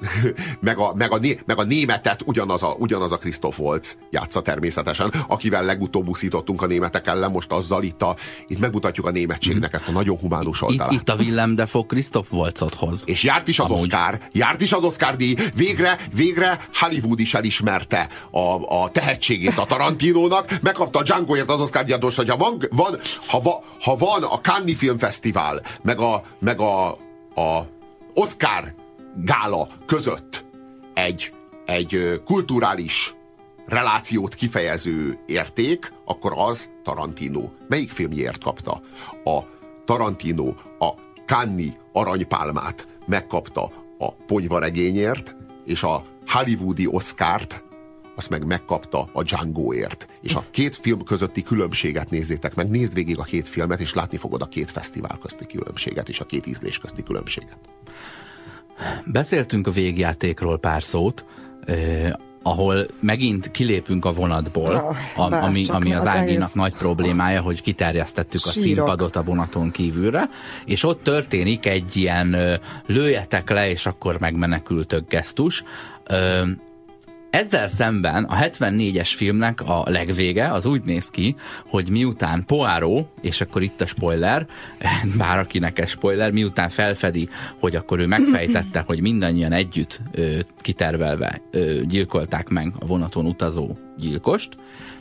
meg a, meg, a, meg a németet ugyanaz a, ugyanaz a Christoph Waltz játsza természetesen, akivel legutóbb úszítottunk a németek ellen, most azzal itt, a, itt megmutatjuk a németségnek ezt a nagyon humánus oldalát. Itt, itt a Willem Dafoe Christoph Waltzot hoz. És járt is az Amúgy. Oscar, járt is az Oscar díj, végre, végre Hollywood is elismerte a, a tehetségét a Tarantinónak, megkapta a Djangoért az Oscar díjat, hogy ha van, van, ha, va, ha van a Cannes Filmfesztivál, meg a, meg a, a Oscar gála között egy, egy kulturális relációt kifejező érték, akkor az Tarantino. Melyik filmjéért kapta? A Tarantino a Cannes-i aranypálmát megkapta a Ponyvaregényért, és a hollywoodi Oscart azt meg megkapta a Djangoért. És a két film közötti különbséget nézzétek meg, nézd végig a két filmet, és látni fogod a két fesztivál közti különbséget, és a két ízlés közti különbséget. Beszéltünk a végjátékról pár szót, eh, ahol megint kilépünk a vonatból, oh, a, ami, ami az, az Áginak egész... nagy problémája, hogy kiterjesztettük a Sírok. színpadot a vonaton kívülre, és ott történik egy ilyen ö, lőjetek le, és akkor megmenekültök gesztus. Ö, Ezzel szemben a hetvennégyes filmnek a legvége az úgy néz ki, hogy miután Poirot, és akkor itt a spoiler, bár akinek ez spoiler, miután felfedi, hogy akkor ő megfejtette, hogy mindannyian együtt ö, kitervelve ö, gyilkolták meg a vonaton utazó gyilkost,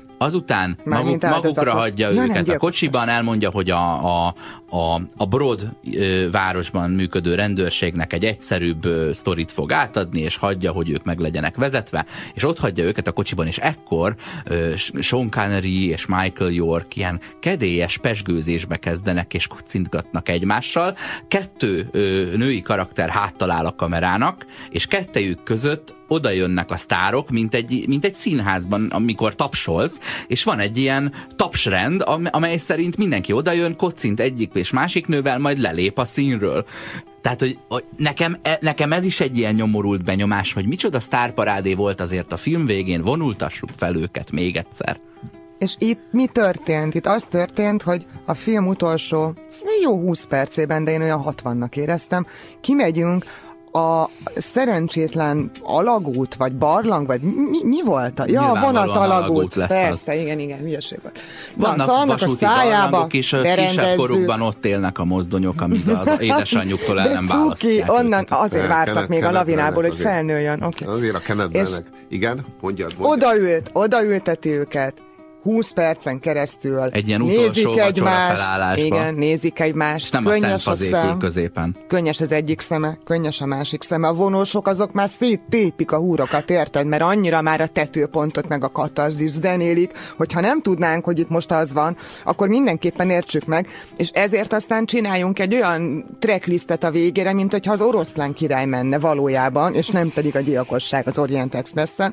azután maguk, magukra hagyja ja, őket a kocsiban, elmondja, hogy a, a, a, a Broad ö, városban működő rendőrségnek egy egyszerűbb ö, sztorit fog átadni, és hagyja, hogy ők meg legyenek vezetve, és ott hagyja őket a kocsiban, és ekkor ö, Sean Connery és Michael York ilyen kedélyes pesgőzésbe kezdenek, és kocintgatnak egymással. Kettő ö, női karakter háttal áll a kamerának, és kettejük között oda jönnek a sztárok, mint egy, mint egy színházban, amikor tapsolsz, és van egy ilyen tapsrend, amely szerint mindenki oda jön, kocint egyik és másik nővel, majd lelép a színről. Tehát, hogy nekem, nekem ez is egy ilyen nyomorult benyomás, hogy micsoda sztárparádé volt azért a film végén, vonultassuk fel őket még egyszer. És itt mi történt? Itt az történt, hogy a film utolsó jó húsz percében, de én olyan hatvannak éreztem, kimegyünk a szerencsétlen alagút, vagy barlang, vagy mi, mi volt? Ja, a vonat alagút. Persze, az. igen, igen, hülyeség volt. Vannak Na, vasúti barlangok is, kisebb korukban ott élnek a mozdonyok, amíg az édesanyjuktól el nem választják. Onnan azért vártak még a lavinából, hogy felnőjön. Okay. Azért a Kenneth Branagh. Igen, mondjad, mondjad. Odaült, odaülteti őket. húsz percen keresztül egy ilyen utolsó vacsora felállásba. Igen, nézik egymást. Nem könnyes a szentfazékül középen. Könnyes az egyik szeme, könnyes a másik szeme. A vonósok azok már széttépik a húrokat, érted? Mert annyira már a tetőpontot meg a katarzis zenélik, hogyha nem tudnánk, hogy itt most az van, akkor mindenképpen értsük meg, és ezért aztán csináljunk egy olyan tracklistet a végére, mint hogyha az oroszlán király menne valójában, és nem pedig a gyilkosság az Orient Expressen.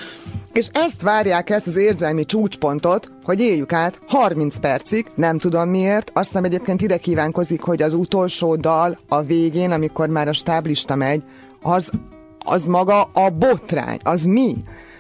És ezt várják, ezt az érzelmi csúcspontot, hogy éljük át harminc percig, nem tudom miért, azt hiszem egyébként ide kívánkozik, hogy az utolsó dal a végén, amikor már a stáblista megy, az, az maga a botrány, az mi?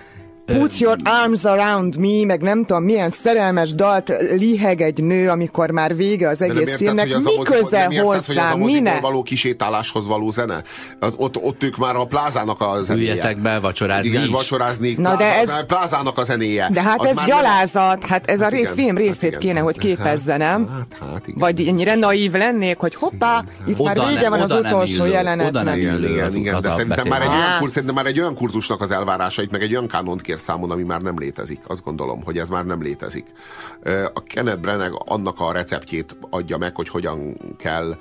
Put your arms around me, meg nem tudom milyen szerelmes dalt liheg egy nő, amikor már vége az egész érted, filmnek. Mi köze hozzá, minek? Való kisétáláshoz való zene? Ott, ott ők már a plázának a zenéje. Üljetek be vacsorázni igen, is. vacsorázni. Na pláza, de ez... plázának a zenéje. De hát az ez gyalázat, nem... hát ez a igen, film részét hát igen, kéne, hogy képezze, nem? Hát, hát igen. Vagy ennyire naív lennék, hogy hoppá, itt oda már vége ne, van az utolsó jelenet. Oda nem illő igen, az, igen, az de szerintem már, egy olyan kurz, szerintem már egy olyan az kurzusnak az elvárásait, meg egy olyan kánont kér számon, ami már nem létezik. Azt gondolom, hogy ez már nem létezik. A Kenneth Branagh annak a receptjét adja meg, hogy hogyan kell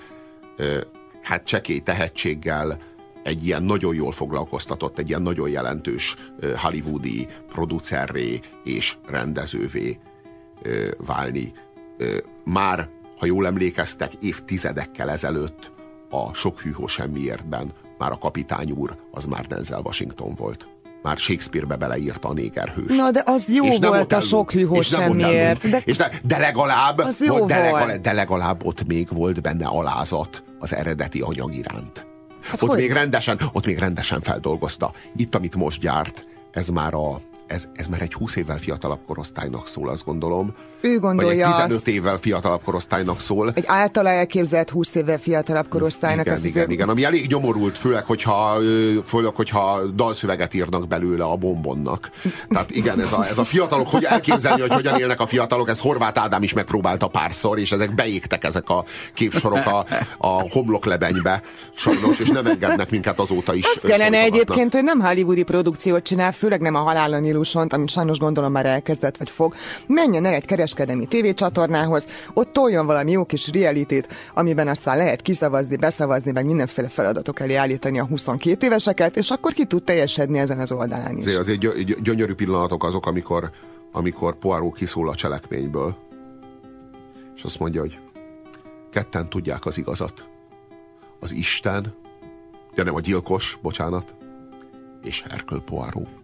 hát csekély tehetséggel egy ilyen nagyon jól foglalkoztatott, egy ilyen nagyon jelentős hollywoodi producerré és rendezővé válni. Már, ha jól emlékeztek, évtizedekkel ezelőtt a Sok hűhó semmiértben már a kapitány úr az már Denzel Washington volt. Már Shakespeare-be beleírta a négerhős. Na de az jó és volt a Sok hűhó semmiért. De, és de, de legalább, az jó volt, de, volt. legalább, de legalább ott még volt benne alázat az eredeti anyag iránt. Hát ott, hogy? még rendesen, ott még rendesen feldolgozta. Itt, amit most gyárt, ez már a Ez, ez már egy húsz évvel fiatalabb korosztálynak szól, azt gondolom. Ő gondolja vagy egy tizenöt azt. évvel fiatalabb korosztálynak szól. Egy általa elképzelt húsz évvel fiatalabb korosztálynak. Igen, igen, azért... igen, ami elég gyomorult, főleg hogyha, főleg, hogyha dalszöveget írnak belőle a Bombonnak. Tehát igen, ez a, ez a fiatalok, hogy elképzelni, hogy hogyan élnek a fiatalok, ez Horváth Ádám is megpróbálta párszor, és ezek beégtek ezek a képsorok a, a homloklebenybe, sajnos, és nem engednek minket azóta is. Azt kellene egyébként, hogy nem hollywoodi produkciót csinál, főleg nem a Halálon Illusiont, amit sajnos gondolom már elkezdett, vagy fog. Menjen el egy kereskedelmi tévécsatornához, ott toljon valami jó kis realityt, amiben aztán lehet kiszavazni, beszavazni, meg mindenféle feladatok elé állítani a huszonkét éveseket, és akkor ki tud teljesedni ezen az oldalán is. Azért, azért gyönyörű pillanatok azok, amikor, amikor Poirot kiszól a cselekményből, és azt mondja, hogy ketten tudják az igazat. Az Isten, ja nem, a gyilkos, bocsánat, és Hercule Poirot.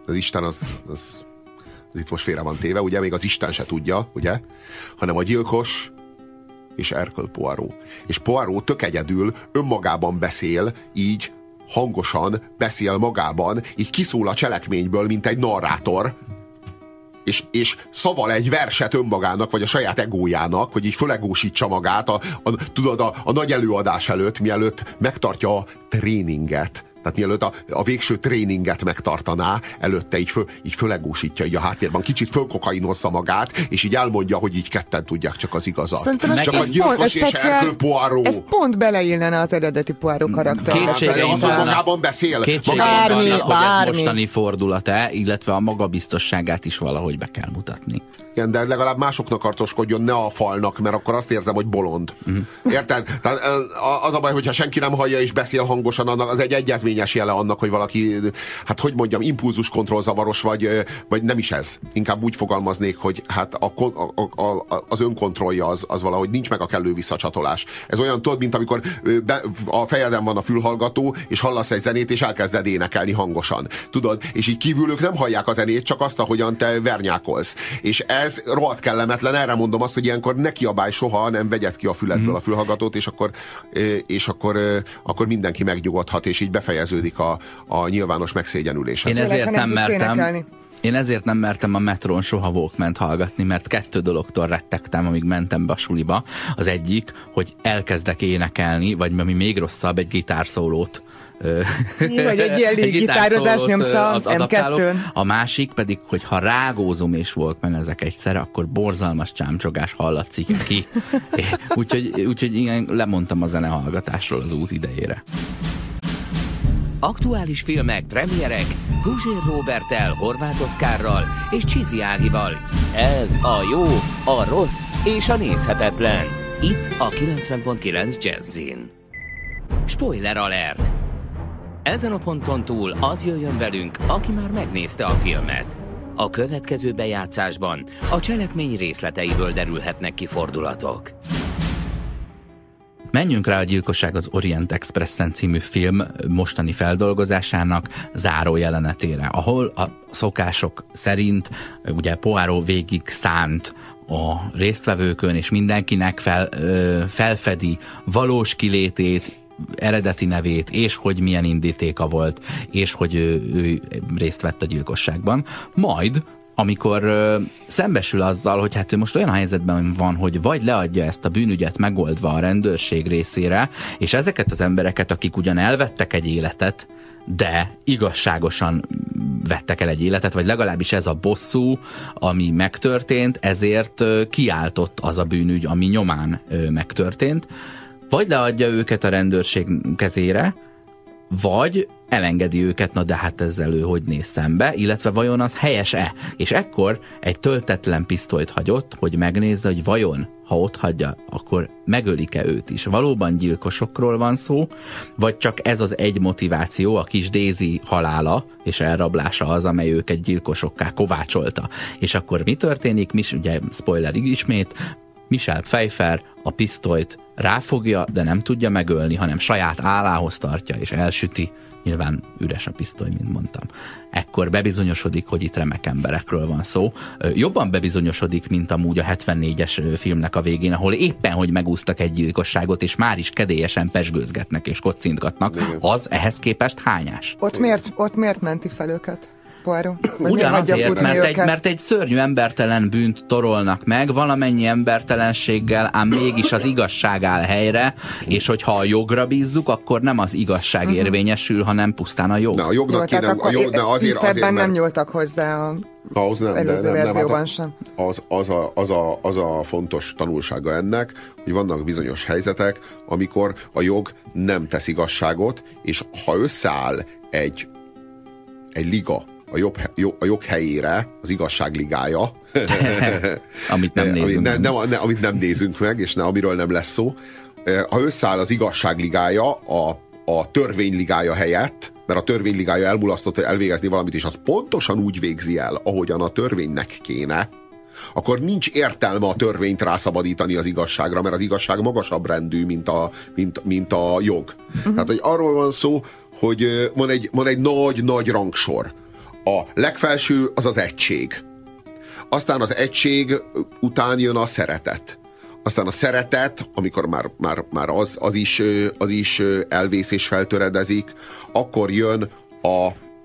Az Isten az, az, az itt most félre van téve, ugye, még az Isten se tudja, ugye, hanem a gyilkos és Hercule Poirot. És Poirot tök egyedül önmagában beszél, így hangosan beszél magában, így kiszól a cselekményből, mint egy narrátor, és, és szaval egy verset önmagának, vagy a saját egójának, hogy így fölegósítsa magát, a, a, tudod, a, a nagy előadás előtt, mielőtt megtartja a tréninget. Tehát mielőtt a, a végső tréninget megtartaná, előtte így, föl, így fölegósítja így a háttérben, kicsit fölkokainozza magát, és így elmondja, hogy így ketten tudják csak az igazat. Szerintem csak a gyilkos és Hercule Poirot. Ez pont beleillene az eredeti Poirot karakterbe. Kétségeim az magában beszél. Kétségeim bármi, vannak, hogy bármi. ez mostani fordulat-e, illetve a magabiztosságát is valahogy be kell mutatni. Igen, de legalább másoknak arcoskodjon, ne a falnak, mert akkor azt érzem, hogy bolond. Uh-huh. Érted? Tehát az a baj, hogyha senki nem hallja és beszél hangosan, annak az egy egyezményes jele annak, hogy valaki, hát hogy mondjam, impulzus kontrollzavaros, vagy, vagy nem is ez. Inkább úgy fogalmaznék, hogy hát a, a, a, az önkontrollja az, az valahogy nincs meg a kellő visszacsatolás. Ez olyan, tudod, mint amikor be, a fejeden van a fülhallgató, és hallasz egy zenét, és elkezded énekelni hangosan. Tudod? És így kívülük nem hallják a zenét, csak azt, ahogyan te vernyákolsz. És ez rohadt kellemetlen, erre mondom azt, hogy ilyenkor ne kiabálj soha, nem vegyed ki a füledből a fülhallgatót, és akkor, és akkor, akkor mindenki megnyugodhat, és így befejeződik a, a nyilvános megszégyenülésen. Én ezért nem mertem, én ezért nem mertem a metrón soha Walkmant hallgatni, mert kettő dologtól rettegtem, amíg mentem be a suliba. Az egyik, hogy elkezdek énekelni, vagy ami még rosszabb, egy gitárszólót. Vagy egy ilyen gitározás nyomsz az em kettőn. A másik pedig, hogy ha rágózom és Walkman ezek egyszerre, akkor borzalmas csámcsogás hallatszik ki. Úgyhogy úgy, igen, lemondtam a zenehallgatásról az út idejére. Aktuális filmek, premierek, Puzsér Roberttel, Horváth Oszkárral és Csizi Ágival. Ez a jó, a rossz és a nézhetetlen. Itt a kilencven pont kilenc Jazzin. Spoiler alert! Ezen a ponton túl az jöjjön velünk, aki már megnézte a filmet. A következő bejátszásban a cselekmény részleteiből derülhetnek ki fordulatok. Menjünk rá a Gyilkosság az Orient Expressen című film mostani feldolgozásának záró jelenetére, ahol a szokások szerint ugye Poirot végig szánt a résztvevőkön, és mindenkinek fel, ö, felfedi valós kilétét, eredeti nevét, és hogy milyen indítéka volt, és hogy ő, ő részt vett a gyilkosságban. Majd amikor ö, szembesül azzal, hogy hát ő most olyan helyzetben van, hogy vagy leadja ezt a bűnügyet megoldva a rendőrség részére, és ezeket az embereket, akik ugyan elvettek egy életet, de igazságosan vettek el egy életet, vagy legalábbis ez a bosszú, ami megtörtént, ezért ö, kiáltott az a bűnügy, ami nyomán ö, megtörtént, vagy leadja őket a rendőrség kezére, vagy elengedi őket, na de hát ezzel ő hogy néz szembe, illetve vajon az helyes-e? És ekkor egy töltetlen pisztolyt hagyott, hogy megnézze, hogy vajon, ha ott hagyja, akkor megölik-e őt is. Valóban gyilkosokról van szó, vagy csak ez az egy motiváció, a kis Daisy halála és elrablása az, amely őket gyilkosokká kovácsolta. És akkor mi történik? Mi, ugye spoiler ismét, Michelle Pfeiffer a pisztolyt ráfogja, de nem tudja megölni, hanem saját állához tartja és elsüti. Nyilván üres a pisztoly, mint mondtam. Ekkor bebizonyosodik, hogy itt remek emberekről van szó. Jobban bebizonyosodik, mint amúgy a hetvennégyes filmnek a végén, ahol éppen, hogy megúsztak egy gyilkosságot, és már is kedélyesen pesgőzgetnek és kocintgatnak. Az ehhez képest hányás. Ott miért, ott miért menti fel őket? Ugyanazért, mert egy, mert egy szörnyű embertelen bűnt torolnak meg, valamennyi embertelenséggel, ám mégis az igazság áll helyre, és hogyha a jogra bízzuk, akkor nem az igazság uh-huh. érvényesül, hanem pusztán a jog. Na, a jognak kéne, a jog, de azért, itt ebben azért, nem nyúltak hozzá a ahhoz nem, előző nem, nem, verzióban nem, sem. Az, az, a, az, a, az a fontos tanulsága ennek, hogy vannak bizonyos helyzetek, amikor a jog nem tesz igazságot, és ha összeáll egy, egy liga, A, jobb, a jog helyére az igazság ligája, amit nem nézünk ne, nem. Ne, ne, amit nem nézünk meg, és ne, amiről nem lesz szó. Ha összeáll az igazság ligája a, a törvényligája helyett, mert a törvényligája elmulasztott elvégezni valamit, és az pontosan úgy végzi el, ahogyan a törvénynek kéne, akkor nincs értelme a törvényt rászabadítani az igazságra, mert az igazság magasabb rendű, mint a, mint, mint a jog. Uh-huh. Tehát, hogy arról van szó, hogy van egy, van egy nagy-nagy rangsor. A, a legfelső az az egység. Aztán az egység után jön a szeretet. Aztán a szeretet, amikor már, már, már az, az, is, az is elvész és feltöredezik, akkor jön a,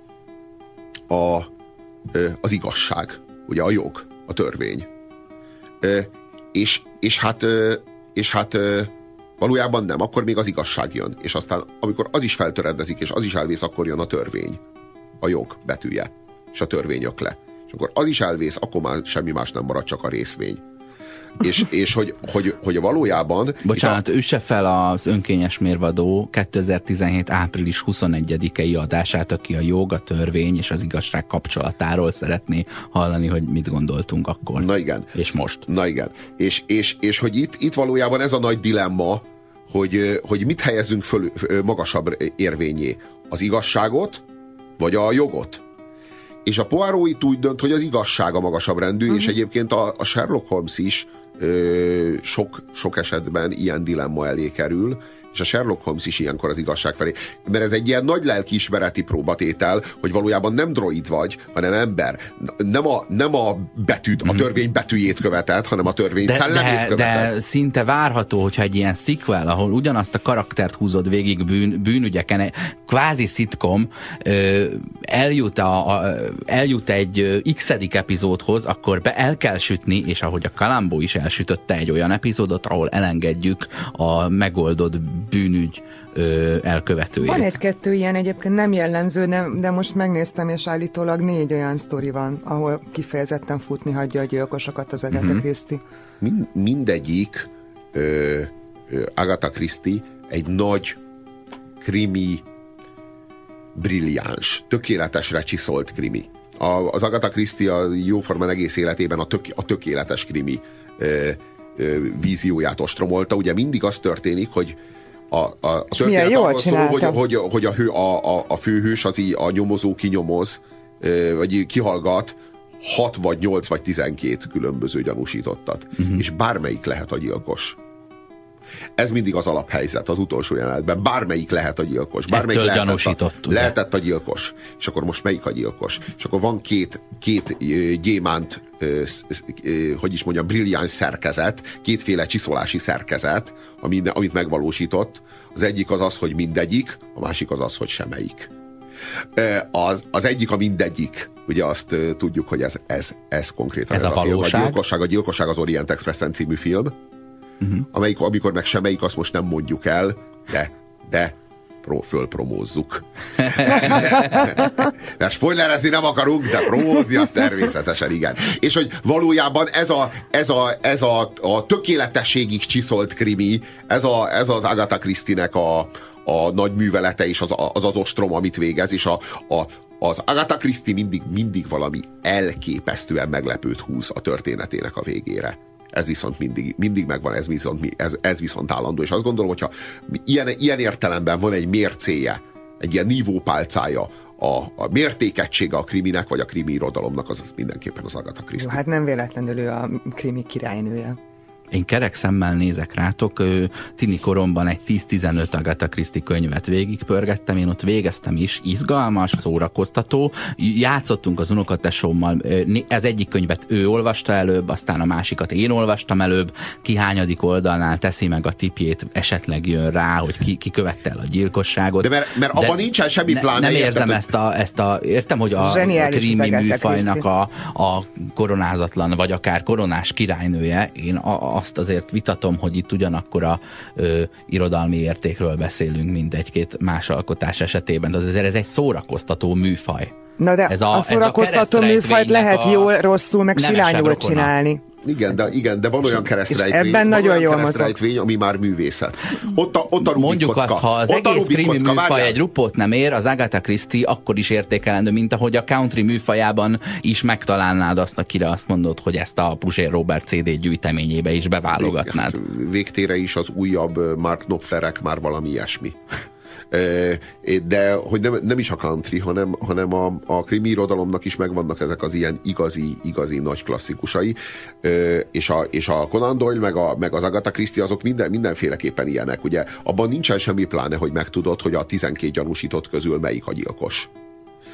a, az igazság, ugye a jog, a törvény. És, és hát, és hát valójában nem, akkor még az igazság jön. És aztán, amikor az is feltöredezik, és az is elvész, akkor jön a törvény. A jog betűje, és a törvény ökle. És akkor az is elvész, akkor már semmi más nem marad, csak a részvény. És, és hogy, hogy, hogy valójában... Bocsánat, a... üsse fel az Önkényes Mérvadó kétezer-tizenhét április huszonegyedikei adását, aki a jog, a törvény és az igazság kapcsolatáról szeretné hallani, hogy mit gondoltunk akkor. Na igen. És most. Na igen. És, és, és hogy itt, itt valójában ez a nagy dilemma, hogy, hogy mit helyezünk föl magasabb érvényé. Az igazságot, vagy a jogot? És a Poirot itt úgy dönt, hogy az igazság a magasabb rendű, uh-huh. és egyébként a, a Sherlock Holmes is ö, sok, sok esetben ilyen dilemma elé kerül, és a Sherlock Holmes is ilyenkor az igazság felé. Mert ez egy ilyen nagy lelkiismereti próbatétel, hogy valójában nem droid vagy, hanem ember. Nem a, nem a betűt, a törvény betűjét követed, hanem a törvény de, szellemét de, követed. De szinte várható, hogyha egy ilyen sequel, ahol ugyanazt a karaktert húzod végig bűn, bűnügyeken, kvázi szitkom, eljut, a, a, eljut egy x-edik epizódhoz, akkor be el kell sütni, és ahogy a Columbo is elsütötte egy olyan epizódot, ahol elengedjük a megoldott bűnügy ö, elkövetőjét. Van egy-kettő ilyen, egyébként nem jellemző, de, de most megnéztem, és állítólag négy olyan sztori van, ahol kifejezetten futni hagyja a gyilkosokat az Agatha uh-huh. Christie. Mind, mindegyik ö, ö, Agatha Christie egy nagy krimi, brilliáns, tökéletesre csiszolt krimi. A, az Agatha Christie a jóformán egész életében a, tök, a tökéletes krimi ö, ö, vízióját ostromolta. Ugye mindig az történik, hogy a, a, a történet arról szól, hogy, hogy, hogy a, hő, a, a, a főhős, az í, a nyomozó kinyomoz, ö, vagy kihallgat hat vagy nyolc vagy tizenkét különböző gyanúsítottat. Uh-huh. És bármelyik lehet a gyilkos. Ez mindig az alaphelyzet az utolsó jelenetben. Bármelyik lehet a gyilkos. Bármelyik lehetett a, lehetett a gyilkos. És akkor most melyik a gyilkos? És akkor van két, két gyémánt, hogy is mondjam, brilliáns szerkezet, kétféle csiszolási szerkezet, amit megvalósított. Az egyik az az, hogy mindegyik, a másik az az, hogy semmelyik. Az, az egyik a mindegyik. Ugye azt tudjuk, hogy ez, ez, ez konkrétan ez, ez a, a film. valóság. A gyilkosság, a gyilkosság az Orient Expressen című film. Uh-huh. Amelyik, amikor meg semmelyik, azt most nem mondjuk el, de, de pro, fölpromózzuk. Mert spoilerezni nem akarunk, de promózni azt természetesen, igen. És hogy valójában ez a, ez a, ez a, a tökéletességig csiszolt krimi, ez, a, ez az Agatha Christie-nek a, a nagy művelete, és az, az az ostrom, amit végez, és a, a, az Agatha Christie mindig, mindig valami elképesztően meglepőt húz a történetének a végére. Ez viszont mindig, mindig megvan, ez viszont, ez, ez viszont állandó. És azt gondolom, hogyha ilyen, ilyen értelemben van egy mércéje, egy ilyen nívópálcája, a, a mértékegysége a kriminek, vagy a krimi irodalomnak, az, az mindenképpen az Agatha Christie. Jó, hát nem véletlenül ő a krimi királynője. Én kerek szemmel nézek rátok, tini koromban egy tíz-tizenöt Agatha Christie könyvet végigpörgettem, én ott végeztem is, izgalmas, szórakoztató, játszottunk az unokatesómmal, ez egyik könyvet ő olvasta előbb, aztán a másikat én olvastam előbb, ki hányadik oldalnál teszi meg a tipjét, esetleg jön rá, hogy ki, ki követte el a gyilkosságot. De mert, mert abban nincsen semmi pláne. Ne, nem érzem ezt a, ezt a, értem, hogy a, a krimi műfajnak a, a koronázatlan, vagy akár koronás királynője, én a azt azért vitatom, hogy itt ugyanakkor a ö, irodalmi értékről beszélünk, mint egy-két más alkotás esetében. De azért ez egy szórakoztató műfaj. Na de ez a, a szórakoztató a műfajt lehet jól, rosszul, meg silányul csinálni. Igen, de, igen, de van olyan keresztrejtvény, ebben van nagyon olyan jól keresztrejtvény, ami már művészet. Ott a, ott a mondjuk kocka. azt, ha az ott egész krimi műfaj várjál. egy rupót nem ér, az Agatha Christie akkor is értékelendő, mint ahogy a country műfajában is megtalálnád azt, akire azt mondod, hogy ezt a Puzsér Robert cé dé gyűjteményébe is beválogatnád. Végtére is az újabb Mark Knopflerek már valami ilyesmi. De hogy nem, nem is a country, hanem, hanem a, a krimi irodalomnak is megvannak ezek az ilyen igazi, igazi nagy klasszikusai, és a, és a Conan Doyle meg, a, meg az Agatha Christie azok minden, mindenféleképpen ilyenek. Ugye abban nincsen semmi pláne, hogy megtudod, hogy a tizenkét gyanúsított közül melyik a gyilkos.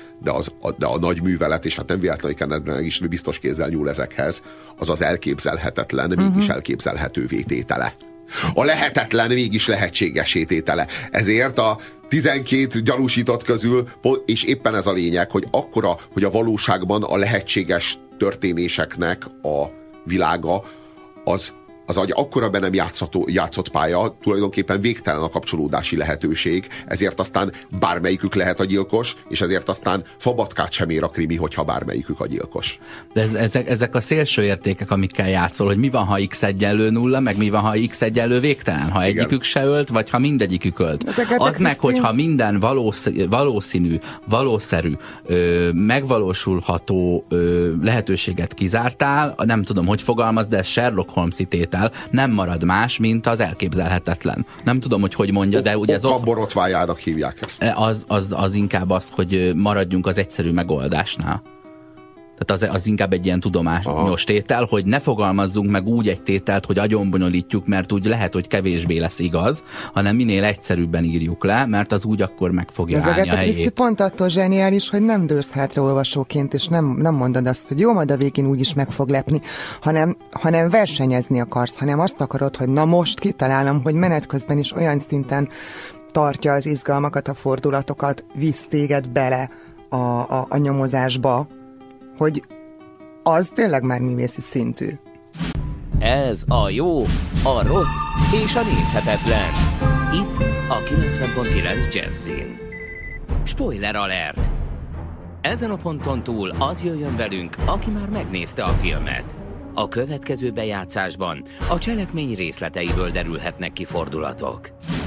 de, az, a, de a nagy művelet, és hát nem véletlenül Kenneth Branagh is biztos kézzel nyúl ezekhez, az az elképzelhetetlen, uh-huh. mégis elképzelhetővé tétele. A lehetetlen mégis lehetségesé tétele. Ezért a tizenkét gyanúsított közül, és éppen ez a lényeg, hogy akkora, hogy a valóságban a lehetséges történéseknek a világa az az egy akkora be nem játszható, játszott pálya, tulajdonképpen végtelen a kapcsolódási lehetőség, ezért aztán bármelyikük lehet a gyilkos, és ezért aztán fabatkát sem ér a krimi, hogyha bármelyikük a gyilkos. De ez, ezek, ezek a szélső értékek, amikkel játszol, hogy mi van, ha x egyenlő nulla, meg mi van, ha x egyenlő végtelen, ha igen. egyikük se ölt, vagy ha mindegyikük ölt. Ezeket az meg, hogyha minden valószínű, valószínű valószerű, ö, megvalósulható ö, lehetőséget kizártál, nem tudom, hogy fogalmaz, de ez Sherlock Holmes-i tétel, nem marad más, mint az elképzelhetetlen. Nem tudom, hogy hogy mondja, de ugye ez ott... borotvájának hívják ezt. Az, az, az inkább az, hogy maradjunk az egyszerű megoldásnál. Tehát az, az inkább egy ilyen tudományos tétel, hogy ne fogalmazzunk meg úgy egy tételt, hogy agyonbonyolítjuk, mert úgy lehet, hogy kevésbé lesz igaz, hanem minél egyszerűbben írjuk le, mert az úgy akkor meg fogja ez állni a helyét. Ez pont attól zseniális, hogy nem dőlsz hátra olvasóként, és nem, nem mondod azt, hogy jó, majd a végén úgyis meg fog lepni, hanem, hanem versenyezni akarsz, hanem azt akarod, hogy na most kitalálom, hogy menet közben is olyan szinten tartja az izgalmakat, a fordulatokat, visz téged bele a, a, a nyomozásba, hogy az tényleg már művészi szintű. Ez a jó, a rossz és a nézhetetlen. Itt a kilencven pont kilenc Jazzin. Spoiler alert! Ezen a ponton túl az jöjjön velünk, aki már megnézte a filmet. A következő bejátszásban a cselekmény részleteiből derülhetnek ki fordulatok.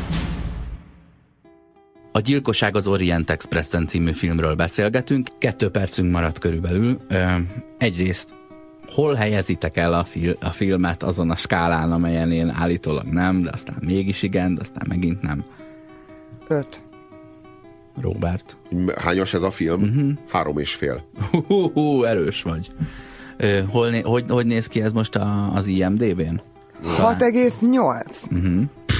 A Gyilkosság az Orient Expressen című filmről beszélgetünk. Kettő percünk maradt körülbelül. Egyrészt, hol helyezitek el a, fil- a filmet azon a skálán, amelyen én állítólag nem, de aztán mégis igen, de aztán megint nem? Öt. Robert? Hányas ez a film? Uh-huh. Három és fél. Hú, hú, erős vagy. Hol né- hogy, hogy néz ki ez most a, az I M D B-n? hat egész nyolc. Uh-huh.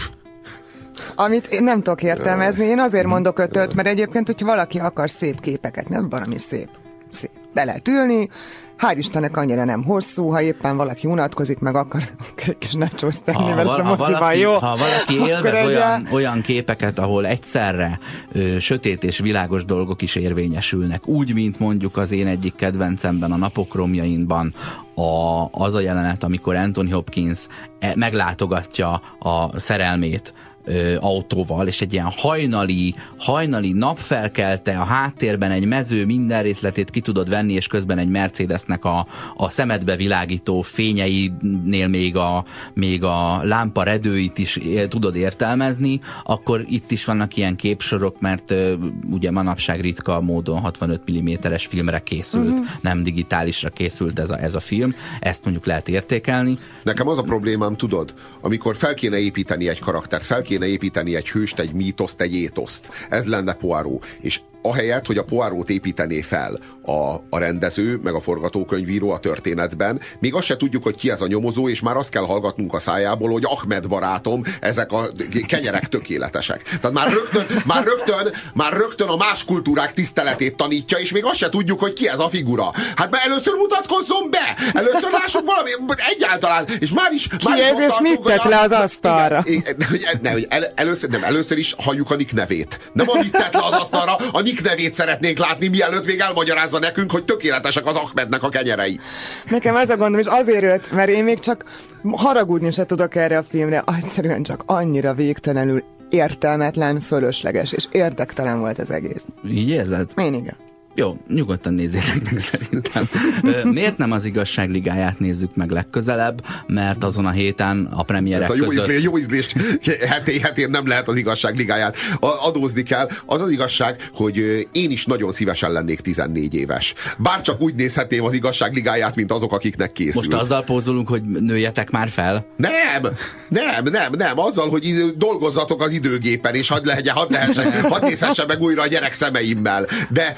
Amit én nem tudok értelmezni, én azért mondok ötöt, mert egyébként, hogyha valaki akar szép képeket, nem valami szép, szép. Be lehet ülni, hál' Istennek annyira nem hosszú, ha éppen valaki unatkozik, meg akar, akar egy kis nachoszt tenni, ha, mert val- a moziban jó. Ha valaki élvez olyan, olyan képeket, ahol egyszerre ö, sötét és világos dolgok is érvényesülnek, úgy, mint mondjuk az én egyik kedvencemben, a Napok romjainban, a, az a jelenet, amikor Anthony Hopkins e, meglátogatja a szerelmét Ö, autóval, és egy ilyen hajnali, hajnali napfelkelte, a háttérben egy mező, minden részletét ki tudod venni, és közben egy Mercedesnek a, a szemedbe világító fényeinél még a, még a lámpa redőit is é, tudod értelmezni, akkor itt is vannak ilyen képsorok, mert ö, ugye manapság ritka módon hatvanöt milliméteres filmre készült, uh-huh. nem digitálisra készült ez a, ez a film, ezt mondjuk lehet értékelni. Nekem az a problémám, tudod, amikor fel kéne építeni egy karaktert, fel kéne kéne építeni egy hőst, egy mítoszt, egy étoszt. Ez lenne Poirot. És ahelyett, hogy a Poirotot építené fel a, a rendező, meg a forgatókönyvíró a történetben, még azt se tudjuk, hogy ki ez a nyomozó, és már azt kell hallgatnunk a szájából, hogy Ahmed barátom, ezek a kenyerek tökéletesek. Tehát már rögtön, már rögtön, már rögtön a más kultúrák tiszteletét tanítja, és még azt se tudjuk, hogy ki ez a figura. Hát már először mutatkozzon be! Először lássuk valami, egyáltalán, és már is... Ki már ez, és mit tett le az asztalra? Igen, nem, el, először, nem, először is halljuk a Nick nevét. Nem amit tett le az asztalra, a Nick nevét szeretnénk látni, mielőtt még elmagyarázza nekünk, hogy tökéletesek az Ahmednek a kenyerei. Nekem ez a gondom, és azért jött, mert én még csak haragudni se tudok erre a filmre, egyszerűen csak annyira végtelenül értelmetlen, fölösleges, és érdektelen volt az egész. Így érzed? Én igen. Jó, nyugodtan nézzétek meg szerintem. Miért nem az Igazságligáját nézzük meg legközelebb? Mert azon a héten a premierek a jó között... Ízlés, jó ízlés hetén, hetén nem lehet az Igazságligáját adózni kell. Az az igazság, hogy én is nagyon szívesen lennék tizennégy éves. Bárcsak úgy nézhetném az Igazságligáját, mint azok, akiknek készül. Most azzal pózolunk, hogy nőjetek már fel? Nem! Nem, nem, nem. Azzal, hogy dolgozzatok az időgépen, és hadd lehessen, hadd lehessen, hadd nézhessen meg újra a gyerek szemeimmel. De bocsánat,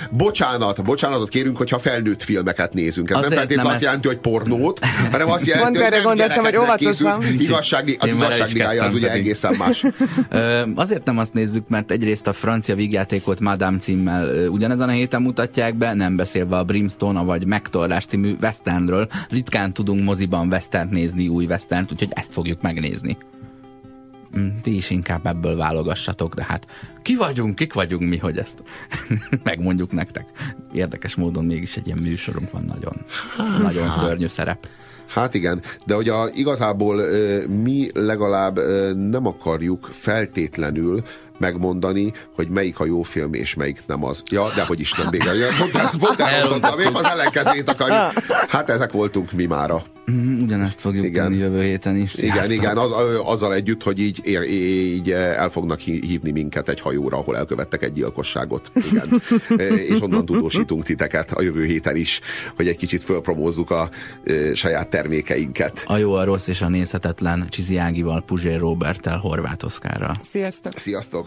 bocsánat, bocsánatot kérünk, hogyha felnőtt filmeket nézünk. Ez Azért nem feltétlenül nem azt ezt... jelenti, hogy pornót, hanem azt jelenti, Pont hogy nem gondoltam, hogy óvatosan. Igazságli, az igazságligája az ugye egészen más. Azért nem azt nézzük, mert egyrészt a francia vígjátékot Madame címmel ugyanezen a héten mutatják be, nem beszélve a Brimstone vagy Megtorlás című westernről. Ritkán tudunk moziban westernt nézni, új westernt, úgyhogy ezt fogjuk megnézni. Ti is inkább ebből válogassatok, de hát ki vagyunk, kik vagyunk mi, hogy ezt megmondjuk nektek. Érdekes módon mégis egy ilyen műsorunk van, nagyon, nagyon szörnyű szerep. Hát igen, de hogy a, igazából mi legalább nem akarjuk feltétlenül megmondani, hogy melyik a jó film és melyik nem az. Ja, de hogy is nem végül. Pont elmondtam, még az ellenkezőjét akarjuk. Hát ezek voltunk mi mára. Ugyanezt fogjuk igen. tenni jövő héten is. Sziasztok. Igen, igen, az, azzal együtt, hogy így, így el fognak hívni minket egy hajóra, ahol elkövettek egy gyilkosságot. Igen. És onnan tudósítunk titeket a jövő héten is, hogy egy kicsit fölpromózzuk a e, saját termékeinket. A jó, a rossz és a nézhetetlen Csizi Ágival, Puzsér Róberttel, Horváth Oszkárral. Sziasztok! Sziasztok!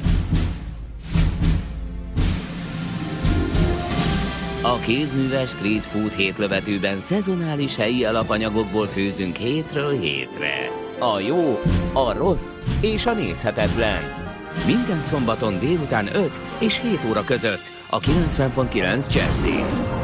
A kézműves street food hétlövetőben szezonális helyi alapanyagokból főzünk hétről hétre. A jó, a rossz és a nézhetetlen. Minden szombaton délután öt és hét óra között a kilencven pont kilenc Jazzin.